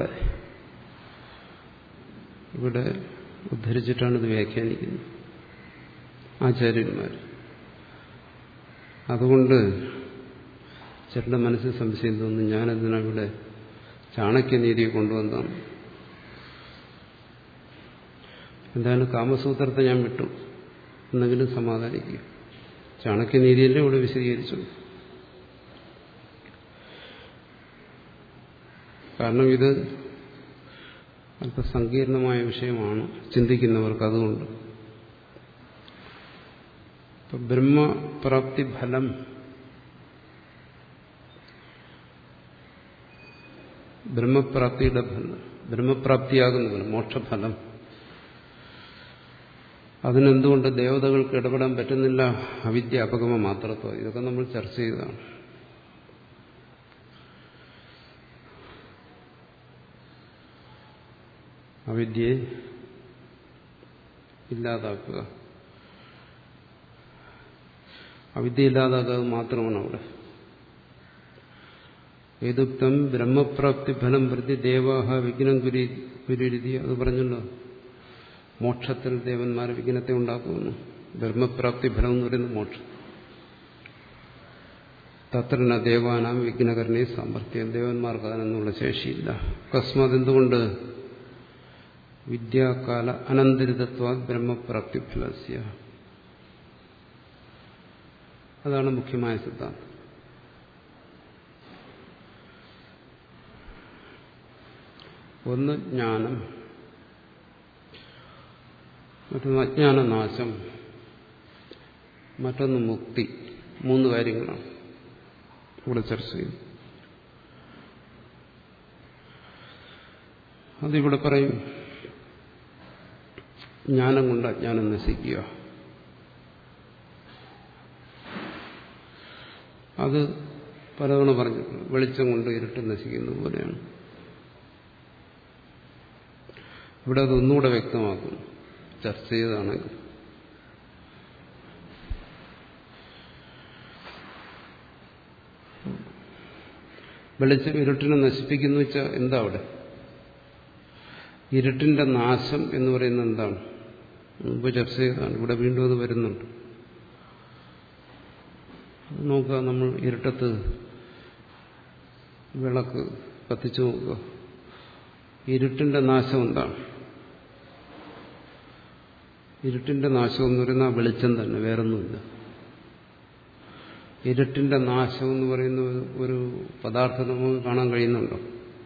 ഇവിടെ ഉദ്ധരിച്ചിട്ടാണ് ഇത് വ്യാഖ്യാനിക്കുന്നത് ആചാര്യന്മാർ. അതുകൊണ്ട് ചേട്ടൻ്റെ മനസ്സിൽ സംശയം തോന്നുന്നു, ഞാനെന്തിനാ ഇവിടെ ചാണക്യനീതിയെ കൊണ്ടുവന്നാണ്. എന്തായാലും കാമസൂത്രത്തെ ഞാൻ വിട്ടു, എന്നെങ്കിലും സമാധാനിക്കുക. ചാണക്യനീതിയല്ലേ ഇവിടെ വിശദീകരിച്ചു. കാരണം ഇത് അല്പ സങ്കീർണമായ വിഷയമാണ് ചിന്തിക്കുന്നവർക്ക്. അതുകൊണ്ട് ഇപ്പം ബ്രഹ്മപ്രാപ്തി ഫലം ബ്രഹ്മപ്രാപ്തിയുടെ ഫലം, ബ്രഹ്മപ്രാപ്തിയാകുന്ന ഫലം, മോക്ഷഫലം, അതിനെന്തുകൊണ്ട് ദേവതകൾക്ക് ഇടപെടാൻ പറ്റുന്നില്ല? അവിദ്യ അപഗമ മാത്രത്വം. ഇതൊക്കെ നമ്മൾ ചർച്ച ചെയ്തതാണ്. അവിദ്യയെ ഇല്ലാതാക്കുക, അവിദ്യ ഇല്ലാതാക്കുക മാത്രമാണ് അവിടെ. ഏതുക്തം ബ്രഹ്മപ്രാപ്തി ഫലം പ്രതി ദേവാഹ വിഘ്നം കുരുരുതി, അത് പറഞ്ഞല്ലോ, മോക്ഷത്തിൽ ദേവന്മാർ വിഘ്നത്തെ ഉണ്ടാക്കുന്നു. ബ്രഹ്മപ്രാപ്തി ഫലം എന്ന് പറയുന്നത് മോക്ഷം. തത്രന ദേവാനാം വിഘ്നകരണേ സാമർത്ഥ്യം, ദേവന്മാർക്ക് അതിനൊന്നുള്ള ശേഷിയില്ല. അകസ്മാത് എന്തുകൊണ്ട്? വിദ്യാകാല അനന്തരിതത്വാ ബ്രഹ്മപ്രാപ്തി ഫലസ്യ. അതാണ് മുഖ്യമായ സിദ്ധാന്തം. ഒന്ന് ജ്ഞാനം, മറ്റൊന്ന് അജ്ഞാനനാശം, മറ്റൊന്ന് മുക്തി. മൂന്ന് കാര്യങ്ങളാണ് ഇവിടെ ചർച്ച ചെയ്യുന്നത്. അതിവിടെ പറയും, ജ്ഞാനം കൊണ്ട് അജ്ഞാനം നശിക്കുക. അത് പലതവണ പറഞ്ഞു, വെളിച്ചം കൊണ്ട് ഇരുട്ട് നശിക്കുന്നത് പോലെയാണ്. ഇവിടെ അതൊന്നുകൂടെ വ്യക്തമാക്കുന്നു, ചർച്ച ചെയ്തതാണെങ്കിൽ. വെളിച്ചം ഇരുട്ടിനെ നശിപ്പിക്കുന്നു വെച്ചാൽ എന്താ അവിടെ? ഇരുട്ടിന്റെ നാശം എന്ന് പറയുന്നത് എന്താണ്? മുമ്പ് ചർച്ച ചെയ്തതാണ്, ഇവിടെ വീണ്ടും അത് വരുന്നുണ്ട്. നോക്കുക, നമ്മൾ ഇരുട്ടത്ത് വിളക്ക് കത്തിച്ചു നോക്കുക, ഇരുട്ടിന്റെ നാശം എന്താണ്? ഇരുട്ടിന്റെ നാശം എന്ന് പറയുന്ന ആ വെളിച്ചം തന്നെ, വേറൊന്നുമില്ല. ഇരുട്ടിന്റെ നാശം എന്ന് പറയുന്ന ഒരു പദാർത്ഥം നമുക്ക് കാണാൻ കഴിയുന്നുണ്ടോ?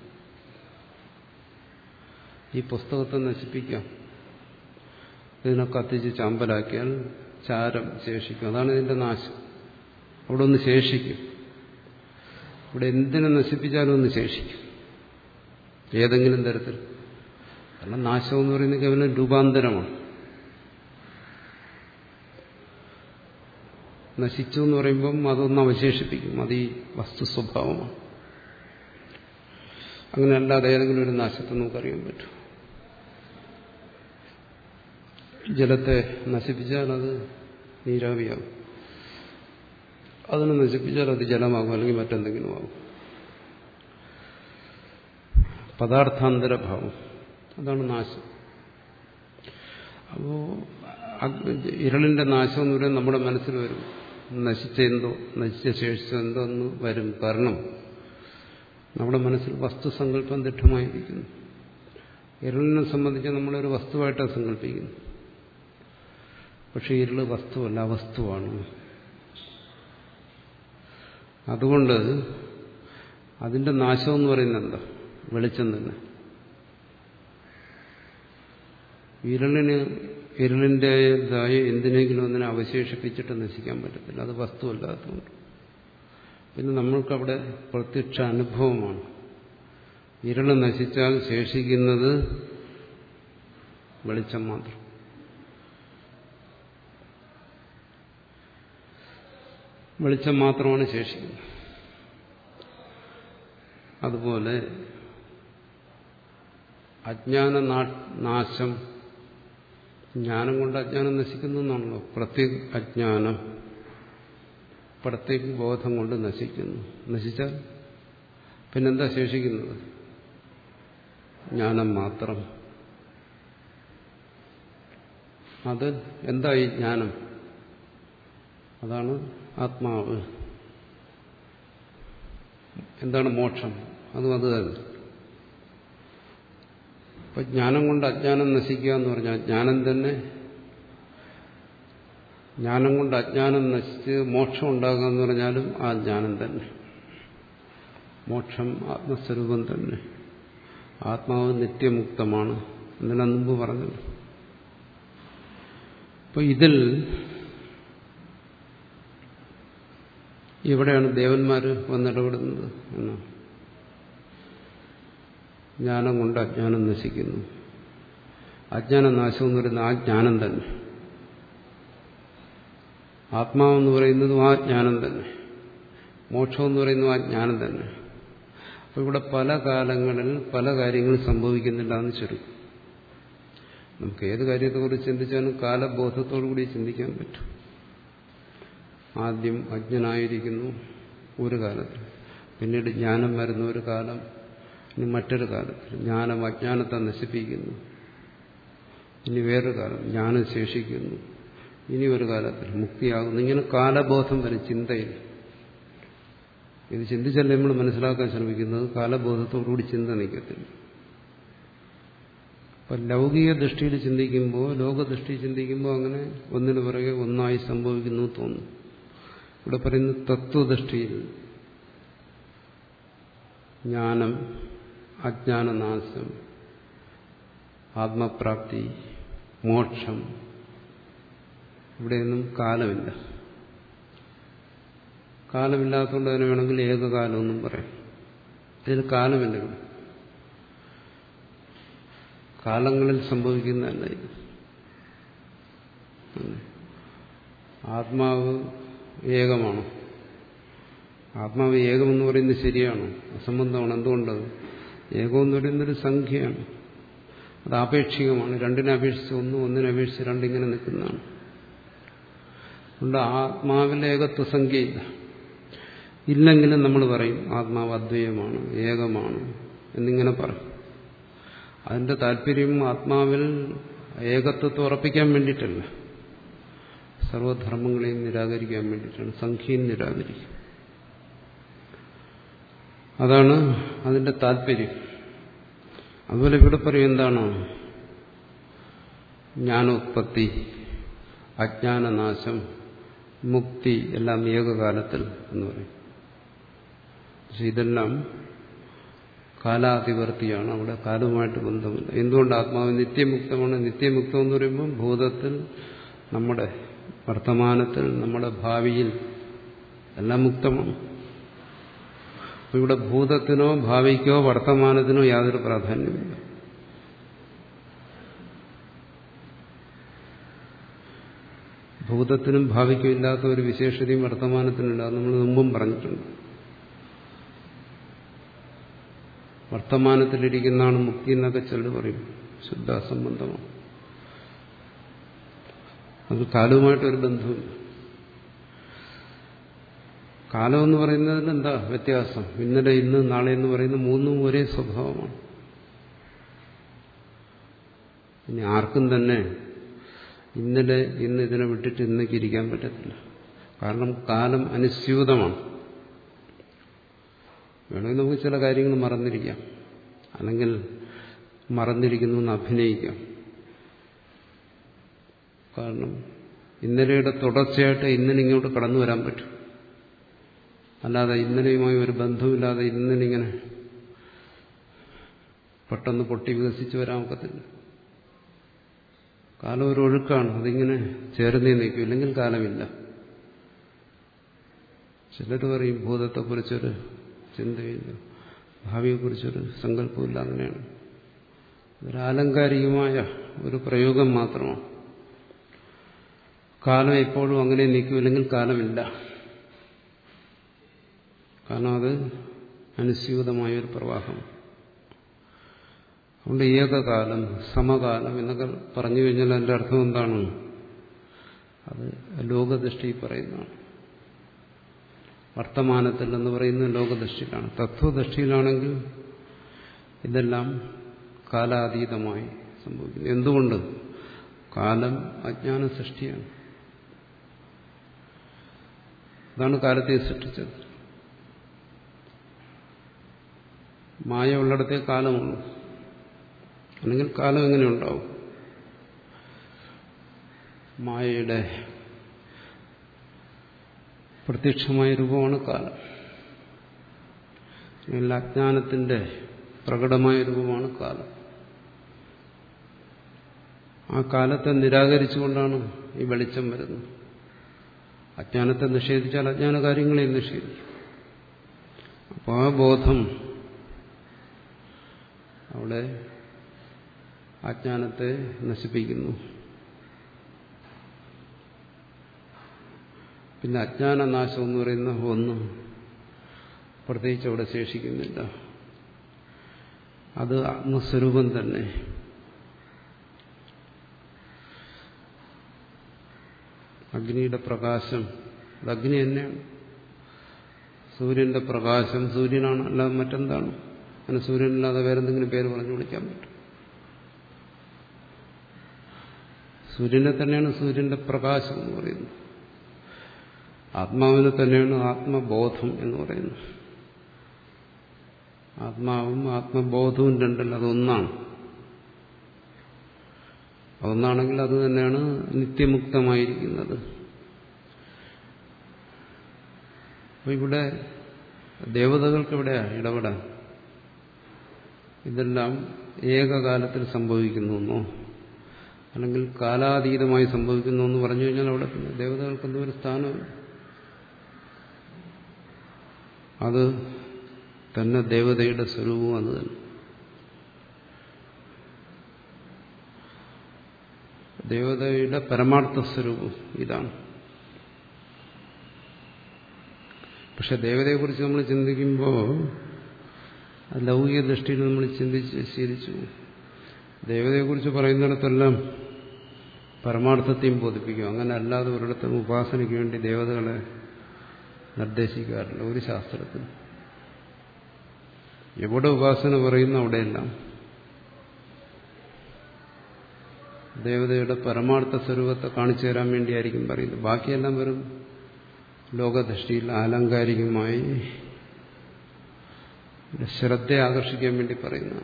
ഈ പുസ്തകത്തെ നശിപ്പിക്കാം, ഇതിനെ കത്തിച്ച് ചാമ്പലാക്കിയാൽ ചാരം ശേഷിക്കും, അതാണ് ഇതിന്റെ നാശം. അവിടെ ഒന്ന് ശേഷിക്കും. ഇവിടെ എന്തിനെ നശിപ്പിച്ചാലും ഒന്ന് ശേഷിക്കും, ഏതെങ്കിലും തരത്തിൽ. കാരണം നാശം എന്ന് പറയുന്നത് കേവലം രൂപാന്തരമാണ്. നശിച്ചു എന്ന് പറയുമ്പം അതൊന്ന് അവശേഷിപ്പിക്കും. അത് ഈ വസ്തു സ്വഭാവമാണ്. അങ്ങനെ അല്ലാതെ ഏതെങ്കിലും ഒരു നാശത്തെ നമുക്കറിയാൻ പറ്റും. ജലത്തെ നശിപ്പിച്ചാൽ അത് നീരാവിയാകും. അതിനെ നശിപ്പിച്ചാൽ അത് ജലമാകും, അല്ലെങ്കിൽ മറ്റെന്തെങ്കിലും ആകും. പദാർത്ഥാന്തരഭാവം, അതാണ് നാശം. അപ്പോ ഇരളിന്റെ നാശം എന്ന് പറയുന്നത് നമ്മുടെ മനസ്സിൽ വരും. നശിച്ചെന്തോ, നശിച്ച ശേഷിച്ചോ എന്തോ എന്ന് വരും. കാരണം നമ്മുടെ മനസ്സിൽ വസ്തുസങ്കല്പം ദൃഢമായിരിക്കുന്നു. ഇരളിനെ സംബന്ധിച്ച് നമ്മളൊരു വസ്തുവായിട്ടാണ് സങ്കല്പിക്കുന്നത്. പക്ഷെ ഇരുള് വസ്തുവല്ല, അവസ്തുവാണ്. അതുകൊണ്ട് അതിന്റെ നാശം എന്ന് പറയുന്നത് എന്താ? വെളിച്ചം തന്നെ. ഇരുളിന് ഇരുളിൻ്റെതായ എന്തിനെങ്കിലും ഒന്നിനെ അവശേഷിപ്പിച്ചിട്ട് നശിക്കാൻ പറ്റത്തില്ല. അത് വസ്തുവല്ലാത്തതുകൊണ്ട്. പിന്നെ നമ്മൾക്കവിടെ പ്രത്യക്ഷ അനുഭവമാണ്. ഇരുള് നശിച്ചാൽ ശേഷിക്കുന്നത് വെളിച്ചം മാത്രം. വെളിച്ചം മാത്രമാണ് ശേഷിക്കുന്നത്. അതുപോലെ അജ്ഞാന നാശം, ജ്ഞാനം കൊണ്ട് അജ്ഞാനം നശിക്കുന്നു എന്നാണല്ലോ. പ്രത്യേക അജ്ഞാനം പ്രത്യേക ബോധം കൊണ്ട് നശിക്കുന്നു. നശിച്ചാൽ പിന്നെന്താ ശേഷിക്കുന്നത്? ജ്ഞാനം മാത്രം. അത് എന്തായി ജ്ഞാനം? അതാണ് ആത്മാവ്. എന്താണ് മോക്ഷം? അതും അത് തന്നെ. അപ്പൊ ജ്ഞാനം കൊണ്ട് അജ്ഞാനം നശിക്കുക എന്ന് പറഞ്ഞാൽ ജ്ഞാനം തന്നെ, ജ്ഞാനം കൊണ്ട് അജ്ഞാനം നശിച്ച് മോക്ഷം ഉണ്ടാകുക എന്ന് പറഞ്ഞാലും ആ ജ്ഞാനം തന്നെ. മോക്ഷം ആത്മസ്വരൂപം തന്നെ. ആത്മാവ് നിത്യമുക്തമാണ് എന്നെ മുമ്പ് പറഞ്ഞത്. അപ്പൊ ഇതിൽ എവിടെയാണ് ദേവന്മാർ വന്നിടപെടുന്നത് എന്നാണ്. ജ്ഞാനം കൊണ്ട് അജ്ഞാനം നശിക്കുന്നു. അജ്ഞാനനാശം എന്ന് പറയുന്നത് ആ ജ്ഞാനം തന്നെ. ആത്മാവെന്ന് പറയുന്നതും ആ ജ്ഞാനം തന്നെ. മോക്ഷം എന്ന് പറയുന്നതും ആ ജ്ഞാനം തന്നെ. അപ്പോൾ ഇവിടെ പല കാലങ്ങളിൽ പല കാര്യങ്ങൾ സംഭവിക്കുന്നില്ലാന്ന് ചുരുക്കും. നമുക്ക് ഏത് കാര്യത്തെക്കുറിച്ച് ചിന്തിച്ചാലും കാലബോധത്തോടുകൂടി ചിന്തിക്കാൻ പറ്റും. ആദ്യം അജ്ഞനായിരിക്കുന്നു ഒരു കാലത്തിൽ, പിന്നീട് ജ്ഞാനം വരുന്ന ഒരു കാലം, ഇനി മറ്റൊരു കാലത്തിൽ ജ്ഞാനം അജ്ഞാനത്തെ നശിപ്പിക്കുന്നു, ഇനി വേറൊരു കാലം ജ്ഞാനം ശേഷിക്കുന്നു, ഇനി ഒരു കാലത്തിൽ മുക്തിയാകുന്നു. ഇങ്ങനെ കാലബോധം വരും ചിന്തയിൽ. ഇത് ചിന്തിച്ചല്ലേ നമ്മൾ മനസ്സിലാക്കാൻ ശ്രമിക്കുന്നത്. കാലബോധത്തോടുകൂടി ചിന്ത നിൽക്കത്തില്ല. അപ്പം ലൗകിക ദൃഷ്ടിയിൽ ചിന്തിക്കുമ്പോൾ, ലോകദൃഷ്ടി ചിന്തിക്കുമ്പോൾ അങ്ങനെ ഒന്നിനു പിറകെ ഒന്നായി സംഭവിക്കുന്നു തോന്നുന്നു. ഇവിടെ പറയുന്ന തത്വദൃഷ്ടിയിൽ ജ്ഞാനം, അജ്ഞാനനാശം, ആത്മപ്രാപ്തി, മോക്ഷം, ഇവിടെയൊന്നും കാലമില്ല. കാലമില്ലാത്തതുകൊണ്ട് അതിന് വേണമെങ്കിൽ ഏകകാലമെന്നും പറയാം. ഇതിന് കാലമില്ല. ഇവിടെ കാലങ്ങളിൽ സംഭവിക്കുന്നതല്ല ഇത്. ആത്മാവ് ഏകമാണോ? ആത്മാവ് ഏകമെന്ന് പറയുന്നത് ശരിയാണോ? അസംബന്ധമാണ്. എന്തുകൊണ്ട്? ഏകമെന്ന് പറയുന്നൊരു സംഖ്യയാണ്. അത് ആപേക്ഷികമാണ്. രണ്ടിനെ അപേക്ഷിച്ച് ഒന്ന്, ഒന്നിനെ അപേക്ഷിച്ച് രണ്ടിങ്ങനെ നിൽക്കുന്നതാണ്. അതുകൊണ്ട് ആത്മാവിലെ ഏകത്വ സംഖ്യയില്ല. ഇല്ലെങ്കിലും നമ്മൾ പറയും ആത്മാവ് അദ്വൈതമാണ്, ഏകമാണ് എന്നിങ്ങനെ പറയും. അതിന്റെ താല്പര്യം ആത്മാവിൽ ഏകത്വത്തെ ഉറപ്പിക്കാൻ വേണ്ടിയിട്ടല്ല, സർവധർമ്മങ്ങളെയും നിരാകരിക്കാൻ വേണ്ടിയിട്ടാണ്. സംഖ്യയും നിരാകരിക്കും. അതാണ് അതിന്റെ താല്പര്യം. അതുപോലെ ഇവിടെ പറയും എന്താണ്? ജ്ഞാനോത്പത്തി, അജ്ഞാനനാശം, മുക്തി എല്ലാം ഏകകാലത്തിൽ എന്ന് പറയും. പക്ഷെ ഇതെല്ലാം കാലാതിവർത്തിയാണ്. അവിടെ കാലവുമായിട്ട് ബന്ധമില്ല. എന്തുകൊണ്ട്? ആത്മാവ് നിത്യമുക്തമാണ്. നിത്യമുക്തം എന്ന് പറയുമ്പോൾ ഭൂതത്തിൽ, നമ്മുടെ വർത്തമാനത്തിൽ, നമ്മുടെ ഭാവിയിൽ എല്ലാം മുക്തമാണ്. അപ്പോൾ ഇവിടെ ഭൂതത്തിനോ ഭാവിക്കോ വർത്തമാനത്തിനോ യാതൊരു പ്രാധാന്യമില്ല. ഭൂതത്തിനും ഭാവിക്കും ഇല്ലാത്ത ഒരു വിശേഷതയും വർത്തമാനത്തിനില്ല. അത് നമ്മൾ മുമ്പും പറഞ്ഞിട്ടുണ്ട്. വർത്തമാനത്തിലിരിക്കുന്നതാണ് മുക്തി എന്നൊക്കെ ചിലർ പറയും. ശുദ്ധ അസംബന്ധമാണ്. അത് കാലവുമായിട്ടൊരു ബന്ധമില്ല. കാലമെന്ന് പറയുന്നതിൽ എന്താ വ്യത്യാസം? ഇന്നലെ, ഇന്ന്, നാളെ എന്ന് പറയുന്ന മൂന്നും ഒരേ സ്വഭാവമാണ്. ഇനി ആർക്കും തന്നെ ഇന്നലെ ഇന്ന് ഇതിനെ വിട്ടിട്ട് ഇന്നേക്ക് ഇരിക്കാൻ പറ്റത്തില്ല. കാരണം കാലം അനുസ്യൂതമാണ്. വേണമെങ്കിൽ നമുക്ക് ചില കാര്യങ്ങൾ മറന്നിരിക്കാം, അല്ലെങ്കിൽ മറന്നിരിക്കുന്നു എന്ന് അഭിനയിക്കാം. കാരണം ഇന്നലെയുടെ തുടർച്ചയായിട്ട് ഇന്നലിങ്ങോട്ട് കടന്നു വരാൻ പറ്റും. അല്ലാതെ ഇന്നലെയുമായി ഒരു ബന്ധവുമില്ലാതെ ഇന്നലിങ്ങനെ പെട്ടെന്ന് പൊട്ടി വികസിച്ച് വരാൻ ഒക്കത്തില്ല. കാലം ഒരു ഒഴുക്കാണ്. അതിങ്ങനെ ചേർന്നേ നിൽക്കും, ഇല്ലെങ്കിൽ കാലമില്ല. ചിലർ പറയും ഭൂതത്തെക്കുറിച്ചൊരു ചിന്തയില്ല, ഭാവിയെക്കുറിച്ചൊരു സങ്കല്പമില്ല. അങ്ങനെയാണ്. ഒരു ആലങ്കാരികമായ ഒരു പ്രയോഗം മാത്രമാണ്. കാലം എപ്പോഴും അങ്ങനെ നിൽക്കും, ഇല്ലെങ്കിൽ കാലമില്ല. കാരണം അത് അനുസ്യൂതമായ ഒരു പ്രവാഹം. അതുകൊണ്ട് ഏകകാലം, സമകാലം എന്നൊക്കെ പറഞ്ഞു കഴിഞ്ഞാൽ അതിൻ്റെ അർത്ഥം എന്താണ്? അത് ലോകദൃഷ്ടി പറയുന്നതാണ്. വർത്തമാനത്തിൽ എന്ന് പറയുന്നത് ലോകദൃഷ്ടിയിലാണ്. തത്വദൃഷ്ടിയിലാണെങ്കിൽ ഇതെല്ലാം കാലാതീതമായി സംഭവിക്കുന്നു. എന്തുകൊണ്ട്? കാലം അജ്ഞാന സൃഷ്ടിയാണ്. അതാണ് കാലത്തെ സൃഷ്ടിച്ചത്. മായ ഉള്ളിടത്തേ കാലമുള്ളൂ. അല്ലെങ്കിൽ കാലം എങ്ങനെ ഉണ്ടാവും? മായയുടെ പ്രത്യക്ഷമായ രൂപമാണ് കാലം. അല്ലെങ്കിൽ അജ്ഞാനത്തിന്റെ പ്രകടമായ രൂപമാണ് കാലം. ആ കാലത്തെ നിരാകരിച്ചുകൊണ്ടാണ് ഈ വെളിച്ചം വരുന്നത്. അജ്ഞാനത്തെ നിഷേധിച്ചാൽ അജ്ഞാന കാര്യങ്ങളെയും നിഷേധിക്കും. അപ്പോൾ ആ ബോധം അവിടെ അജ്ഞാനത്തെ നശിപ്പിക്കുന്നു. പിന്നെ അജ്ഞാനനാശം എന്ന് പറയുന്ന ഒന്ന് പ്രത്യേകിച്ച് അവിടെ ശേഷിക്കുന്നില്ല. അത് ആത്മസ്വരൂപം തന്നെ. അഗ്നിയുടെ പ്രകാശം അത് അഗ്നി തന്നെയാണ്. സൂര്യന്റെ പ്രകാശം സൂര്യനാണ്, അല്ലാതെ മറ്റെന്താണ്? അങ്ങനെ സൂര്യനില്ലാതെ വേറെന്തെങ്കിലും പേര് പറഞ്ഞു വിളിക്കാൻ പറ്റും? സൂര്യനെ തന്നെയാണ് സൂര്യന്റെ പ്രകാശം എന്ന് പറയുന്നത്. ആത്മാവിനെ തന്നെയാണ് ആത്മബോധം എന്ന് പറയുന്നത്. ആത്മാവും ആത്മബോധവും രണ്ടല്ല, അതൊന്നാണ്. അതൊന്നാണെങ്കിൽ അത് തന്നെയാണ് നിത്യമുക്തമായിരിക്കുന്നത്. അപ്പൊ ഇവിടെ ദേവതകൾക്ക് എവിടെയാ ഇടപെടാൻ? ഇതെല്ലാം ഏകകാലത്തിൽ സംഭവിക്കുന്നു, അല്ലെങ്കിൽ കാലാതീതമായി സംഭവിക്കുന്നു എന്ന് പറഞ്ഞു കഴിഞ്ഞാൽ അവിടെ പിന്നെ ദേവതകൾക്കൊന്നും ഒരു സ്ഥാനമില്ല. അത് തന്നെ ദേവതയുടെ സ്വരൂപവും അത് തന്നെ. ദേവതയുടെ പരമാർത്ഥ സ്വരൂപം ഇതാണ്. പക്ഷെ ദേവതയെക്കുറിച്ച് നമ്മൾ ചിന്തിക്കുമ്പോൾ ലൗകിക ദൃഷ്ടിയിൽ നമ്മൾ ചിന്തിച്ച് ശീലിച്ചു. ദേവതയെക്കുറിച്ച് പറയുന്നിടത്തെല്ലാം പരമാർത്ഥത്തെയും ബോധിപ്പിക്കും. അങ്ങനെ അല്ലാതെ ഒരിടത്തും ഉപാസനയ്ക്ക് വേണ്ടി ദേവതകളെ നിർദ്ദേശിക്കാറില്ല ഒരു ശാസ്ത്രത്തിൽ. എവിടെ ഉപാസന പറയുന്നു അവിടെയെല്ലാം ദേവതയുടെ പരമാർത്ഥ സ്വരൂപത്തെ കാണിച്ചു തരാൻ വേണ്ടിയായിരിക്കും പറയുന്നത്. ബാക്കിയെല്ലാം വെറും ലോകദൃഷ്ടിയിൽ ആലങ്കാരികമായി ശ്രദ്ധ ആകർഷിക്കാൻ വേണ്ടി പറയുന്നതാണ്.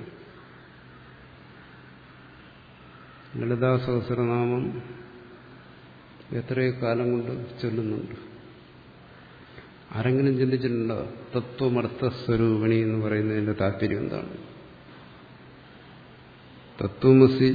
ലളിതാ സഹസ്രനാമം എത്രയോ കാലം കൊണ്ട് ചൊല്ലുന്നുണ്ട്. ആരെങ്കിലും ചിന്തിച്ചിട്ടുണ്ടോ തത്വമർത്ഥസ്വരൂപിണി എന്ന് പറയുന്നതിന്റെ താല്പര്യം എന്താണ്? തത്വമസി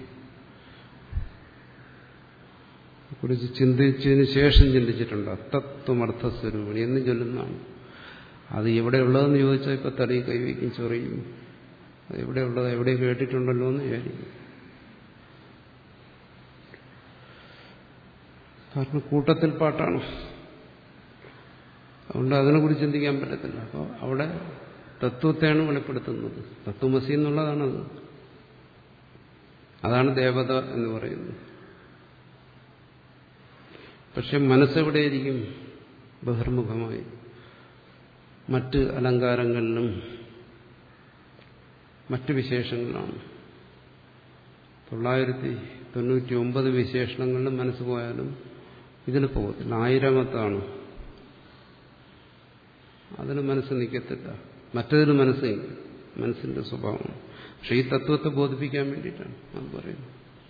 കുറിച്ച് ചിന്തിച്ചതിന് ശേഷം ചിന്തിച്ചിട്ടുണ്ടോ? തത്വമർത്ഥസ്വരൂപിണി എന്ന് ചൊല്ലുന്നതാണ്. അത് എവിടെയുള്ളതെന്ന് ചോദിച്ചാൽ ഇപ്പൊ തടി കൈവയ്ക്കും, ചൊറിയും. അത് എവിടെയുള്ളത്, എവിടെ കേട്ടിട്ടുണ്ടല്ലോ എന്ന് വിചാരിക്കും. കാരണം കൂട്ടത്തിൽ പാട്ടാണ്, അതുകൊണ്ട് അതിനെക്കുറിച്ച് ചിന്തിക്കാൻ പറ്റത്തില്ല. അപ്പോൾ അവിടെ തത്വത്തെയാണ് വെളിപ്പെടുത്തുന്നത്. തത്വമസി എന്നുള്ളതാണത്. അതാണ് ദേവത എന്ന് പറയുന്നത്. പക്ഷെ മനസ്സെവിടെയിരിക്കും? ബഹിർമുഖമായി മറ്റ് അലങ്കാരങ്ങളിലും മറ്റ് വിശേഷങ്ങളിലാണ്. തൊള്ളായിരത്തി തൊണ്ണൂറ്റി ഒമ്പത് വിശേഷണങ്ങളിലും മനസ്സ് പോയാലും ഇതിൽ പോകത്തില്ല. ആയിരമത്താണ്, അതിന് മനസ്സ് നിൽക്കത്തില്ല. മറ്റതിന് മനസ്സ് നിൽക്കും, മനസ്സിന്റെ സ്വഭാവം. പക്ഷെ ഈ തത്വത്തെ ബോധിപ്പിക്കാൻ വേണ്ടിയിട്ടാണ് അത് പറയുന്നത്.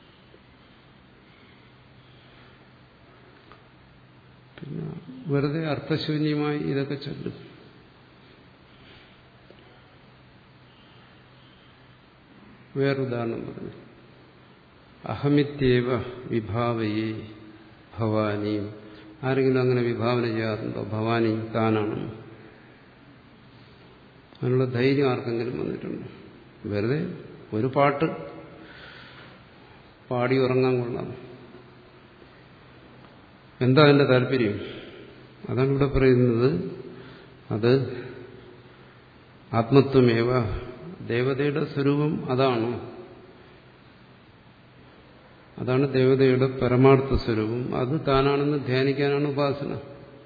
പിന്നെ വെറുതെ അർത്ഥശൂന്യമായി ഇതൊക്കെ ചൊല്ലും. വേറൊരുദാഹരണം പറഞ്ഞു. അഹമിത്യേവ വിഭാവയേ ഭവാനി. ആരെങ്കിലും അങ്ങനെ വിഭാവന ചെയ്യാറുണ്ടോ? ഭവാനി താനാണ്. അതിനുള്ള ധൈര്യം ആർക്കെങ്കിലും വന്നിട്ടുണ്ട്? വെറുതെ ഒരു പാട്ട് പാടി ഉറങ്ങാൻ കൊള്ളാം. എന്താ അതിന്റെ താല്പര്യം? അതാണ് ഇവിടെ പറയുന്നത്. അത് ആത്മത്വമേവ, ദേവതയുടെ സ്വരൂപം അതാണ്. അതാണ് ദേവതയുടെ പരമാർത്ഥ സ്വരൂപം. അത് താനാണെന്ന് ധ്യാനിക്കാനാണ് ഉപാസന.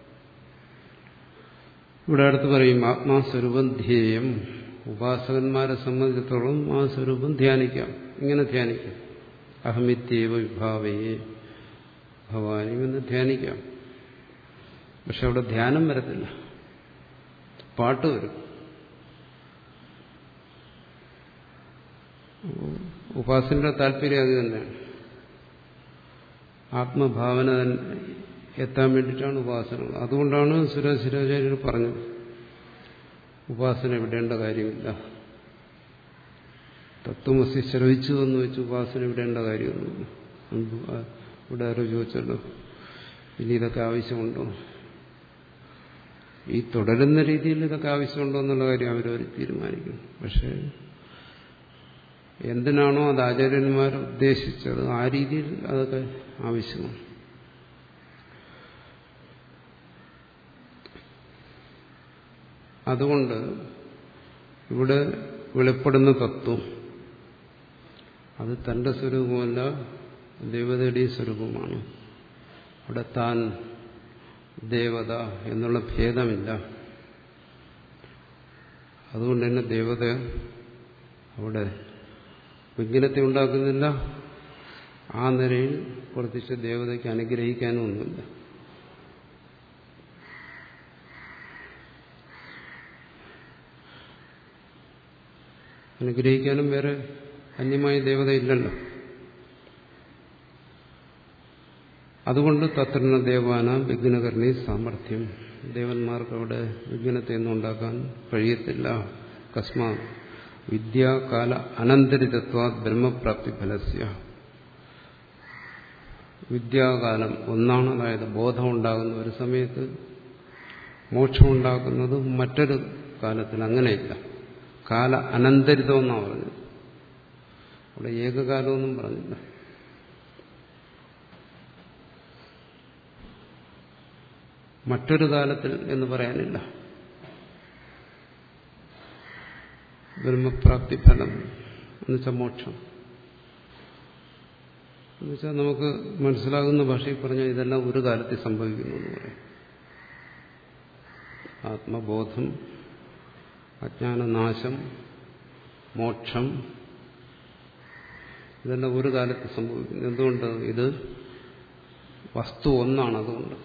ഇവിടെ അടുത്ത് പറയും ആത്മാസ്വരൂപം ധ്യേയം. ഉപാസകന്മാരെ സംബന്ധിച്ചിടത്തോളം ആ സ്വരൂപം ധ്യാനിക്കാം. ഇങ്ങനെ ധ്യാനിക്കാം. അഹമിത്യേവ വിഭാവയെ ഭവാനി എന്ന് ധ്യാനിക്കാം. പക്ഷെ അവിടെ ധ്യാനം വരത്തില്ല, പാട്ട് വരും. ഉപാസനയുടെ താല്പര്യം അത് തന്നെയാണ്. ആത്മഭാവന എത്താൻ വേണ്ടിയിട്ടാണ് ഉപാസന. അതുകൊണ്ടാണ് സുരശിരാചാര്യർ പറഞ്ഞത് ഉപാസന വിടേണ്ട കാര്യമില്ല. തത്വമസി ശ്രവിച്ചു എന്ന് വെച്ച് ഉപാസന വിടേണ്ട കാര്യമൊന്നുമില്ല. ഇവിടെ ആരോ ചോദിച്ചല്ലോ, ഇനി ഇതൊക്കെ ആവശ്യമുണ്ടോ? ഈ തുടരുന്ന രീതിയിൽ ഇതൊക്കെ ആവശ്യമുണ്ടോ എന്നുള്ള കാര്യം അവരവർ തീരുമാനിക്കുന്നു. പക്ഷേ എന്തിനാണോ അത് ആചാര്യന്മാർ ഉദ്ദേശിച്ചത് ആ രീതിയിൽ അതൊക്കെ ആവശ്യമാണ്. അതുകൊണ്ട് ഇവിടെ വെളിപ്പെടുന്ന തത്വം അത് തന്റെ സ്വരൂപമല്ല, ദേവതയുടെ സ്വരൂപമാണ്. അവിടെ താൻ ദേവത എന്നുള്ള ഭേദമില്ല. അതുകൊണ്ട് തന്നെ ദേവത അവിടെ വിഘ്നത്തെ ഉണ്ടാക്കുന്നില്ല. ആ നിലയിൽ പ്രത്യേകിച്ച് ദേവതയ്ക്ക് അനുഗ്രഹിക്കാനും ഒന്നുമില്ല. അനുഗ്രഹിക്കാനും വേറെ അന്യമായ ദേവത ഇല്ലല്ലോ. അതുകൊണ്ട് തത്രന ദേവാന വിഘ്നകരണി സാമർഥ്യം. ദേവന്മാർക്ക് അവിടെ വിഘ്നത്തെ ഒന്നും ഉണ്ടാക്കാൻ കഴിയത്തില്ല. കസ്മാ വിദ്യാകാല അനന്തരിതത്വാ ബ്രഹ്മപ്രാപ്തി ഫലസ്യ. വിദ്യാകാലം ഒന്നാണ്, അതായത് ബോധമുണ്ടാകുന്ന ഒരു സമയത്ത്, മോക്ഷമുണ്ടാക്കുന്നത് മറ്റൊരു കാലത്തിൽ. അങ്ങനെയില്ല. കാല അനന്തരിതമെന്നാണ് പറഞ്ഞത്. അവിടെ ഏകകാലമൊന്നും പറഞ്ഞില്ല. മറ്റൊരു കാലത്തിൽ എന്ന് പറയാനില്ല. ബ്രഹ്മപ്രാപ്തി ഫലം എന്നുവെച്ചാൽ മോക്ഷം എന്നുവെച്ചാൽ നമുക്ക് മനസ്സിലാകുന്ന ഭാഷയിൽ പറഞ്ഞാൽ ഇതെല്ലാം ഒരു കാലത്തിൽ സംഭവിക്കുന്നു എന്ന് പറയും. ആത്മബോധം, അജ്ഞാനനാശം, മോക്ഷം, ഇതെല്ലാം ഒരു കാലത്ത് സംഭവിക്കുന്നു. എന്തുകൊണ്ട്? ഇത് വസ്തു ഒന്നാണ്. അതുകൊണ്ട്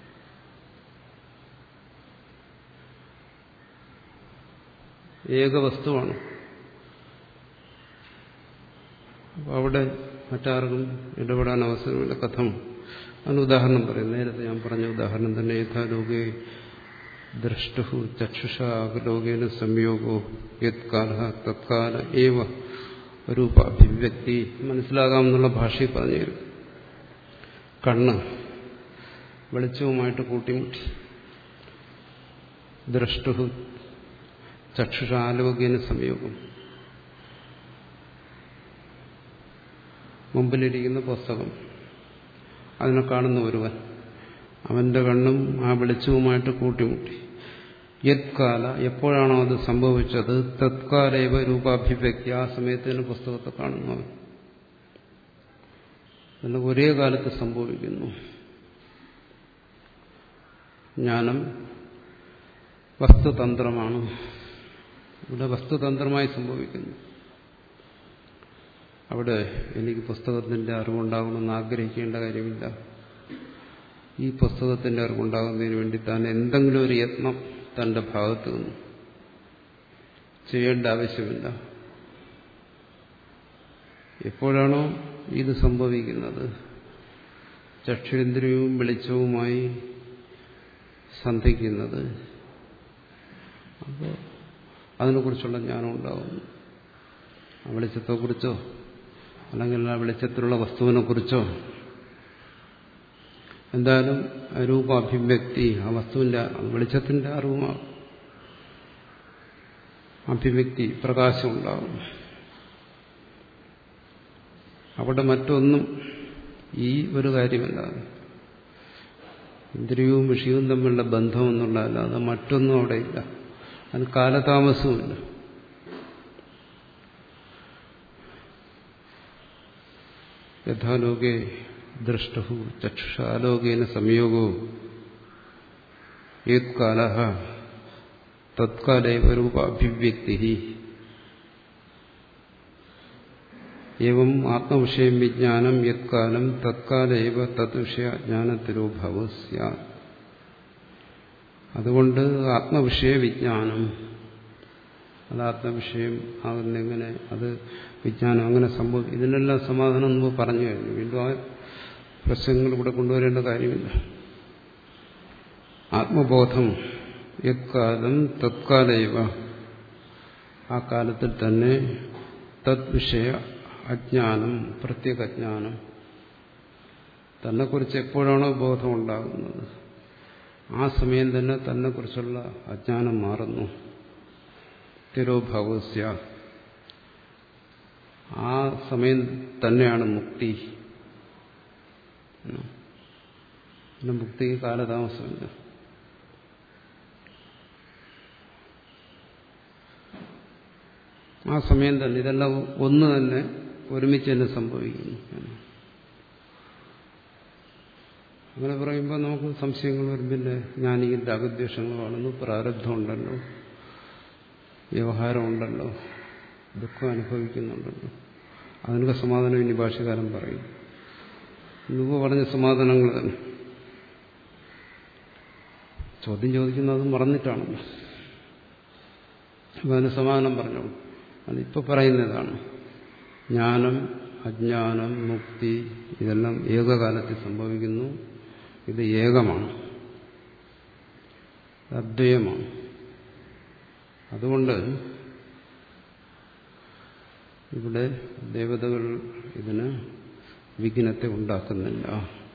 ഏകവസ്തുവാണ്. അപ്പോൾ അവിടെ മറ്റാർക്കും ഇടപെടാൻ അവസരമില്ല. കഥം അതിന് ഉദാഹരണം പറയും. നേരത്തെ ഞാൻ പറഞ്ഞ ഉദാഹരണം തന്നെ. യഥാലോകേ ദ്രഷ്ടു ചക്ഷുഷ ലോകേന സംയോഗോ യത്കാല തത്കാല ഏവ രൂപ അഭിവ്യക്തി. മനസ്സിലാകാമെന്നുള്ള ഭാഷയിൽ പറഞ്ഞു തരും. കണ്ണ് വെളിച്ചവുമായിട്ട് കൂട്ടിമുട്ടി. ദ്രഷ്ടു ചക്ഷുഷ ആലോകേന സംയോഗം. മുമ്പിലിരിക്കുന്ന പുസ്തകം അതിനെ കാണുന്ന ഒരുവൻ, അവന്റെ കണ്ണും ആ വെളിച്ചവുമായിട്ട് കൂട്ടിമുട്ടി. യത്കാല, എപ്പോഴാണോ അത് സംഭവിച്ചത്, തത്കാലേവ രൂപാഭിവ്യക്തി, ആ സമയത്തിന് പുസ്തകത്തെ കാണുന്നു അവൻ. അതിന് ഒരേ കാലത്ത് സംഭവിക്കുന്നു. ജ്ഞാനം വസ്തുതന്ത്രമാണ്. ഇവിടെ വസ്തുതന്ത്രമായി സംഭവിക്കുന്നു. അവിടെ എനിക്ക് പുസ്തകത്തിന്റെ അറിവുണ്ടാകണമെന്ന് ആഗ്രഹിക്കേണ്ട കാര്യമില്ല. ഈ പുസ്തകത്തിന്റെ അറിവുണ്ടാകുന്നതിന് വേണ്ടി താൻ എന്തെങ്കിലും ഒരു യത്നം തന്റെ ഭാഗത്ത് നിന്ന് ചെയ്യേണ്ട ആവശ്യമില്ല. എപ്പോഴാണോ ഇത് സംഭവിക്കുന്നത്, ചക്ഷുരേന്ദ്രിയവും വെളിച്ചവുമായി സന്ധിക്കുന്നത്, അപ്പോൾ അതിനെക്കുറിച്ചുള്ള ജ്ഞാനം ഉണ്ടാകുന്നു. ആ വെളിച്ചത്തെക്കുറിച്ചോ അല്ലെങ്കിൽ ആ വെളിച്ചത്തിലുള്ള വസ്തുവിനെക്കുറിച്ചോ, എന്തായാലും രൂപാഭിവ്യക്തി, ആ വസ്തുവിന്റെ വെളിച്ചത്തിന്റെ അറിവുമാകും. അഭിവ്യക്തി, പ്രകാശം ഉണ്ടാകും. അവിടെ മറ്റൊന്നും ഈ ഒരു കാര്യമല്ലാതെ, ഇന്ദ്രിയവും വിഷയവും തമ്മിലുള്ള ബന്ധമെന്നുള്ളതല്ലാതെ മറ്റൊന്നും അവിടെ ഇല്ല. അതിന് കാലതാമസവുമില്ല. യഥാലോകേ ദൃഷ്ടു ചക്ഷുഷാലോകേന സംയോഗോ യേത്കാല തത്കാലേവ രൂപാഭിവ്യക്തി ഏവം ആത്മവിഷയം വിജ്ഞാനം യത്കാലം തത്കാലേവ തദ്വിഷയ ജ്ഞാനത്തിരോഭാവോ സ്യാത്. അതുകൊണ്ട് ആത്മവിഷയ വിജ്ഞാനം, അത് ആത്മവിഷയം ആകുന്നെങ്ങനെ, അത് വിജ്ഞാനം അങ്ങനെ സംഭവിക്കും. ഇതിനെല്ലാം സമാധാനം മുമ്പ് പറഞ്ഞു കഴിഞ്ഞു. വീണ്ടും ആ പ്രശ്നങ്ങൾ ഇവിടെ കൊണ്ടുവരേണ്ട കാര്യമില്ല. ആത്മബോധം യത്കാലം തത്കാലൈവ, ആ കാലത്തിൽ തന്നെ തദ്വിഷയ അജ്ഞാനം, പ്രത്യേകജ്ഞാനം, തന്നെക്കുറിച്ച് എപ്പോഴാണോ ബോധം ഉണ്ടാകുന്നത് ആ സമയം തന്നെ തന്നെക്കുറിച്ചുള്ള അജ്ഞാനം മാറുന്നു. തിരോഭാവസ്യ, ആ സമയം തന്നെയാണ് മുക്തി. പിന്നെ മുക്തിക്ക് കാലതാമസമില്ല. ആ സമയം തന്നെ ഇതെല്ലാം ഒന്ന് തന്നെ ഒരുമിച്ച് തന്നെ സംഭവിക്കുന്നു. അങ്ങനെ പറയുമ്പോൾ നമുക്ക് സംശയങ്ങൾ വരും. പിന്നെ ജ്ഞാനിക്ക് രാഗദ്വേഷങ്ങൾ കാണുന്നു, പ്രാരബ്ധമുണ്ടല്ലോ, വ്യവഹാരമുണ്ടല്ലോ, ദുഃഖം അനുഭവിക്കുന്നുണ്ടല്ലോ, അതിനൊക്കെ സമാധാനം ഇനി ഭാഷ്യകാരൻ പറയും. മുമ്പ് പറഞ്ഞ സമാധാനങ്ങൾ തന്നെ ചോദ്യം ചോദിക്കുന്നത് മറന്നിട്ടാണല്ലോ. അപ്പം അതിന് സമാധാനം പറഞ്ഞോളൂ. അതിപ്പോൾ പറയുന്നതാണ്. ജ്ഞാനം, അജ്ഞാനം, മുക്തി ഇതെല്ലാം ഏകകാലത്തിൽ സംഭവിക്കുന്നു. ഇത് ഏകമാണ്, അദ്വയമാണ്. അതുകൊണ്ട് ഇവിടെ ദേവതകൾ ഇതിന് വിഘ്നത്തെ ഉണ്ടാക്കുന്നില്ല.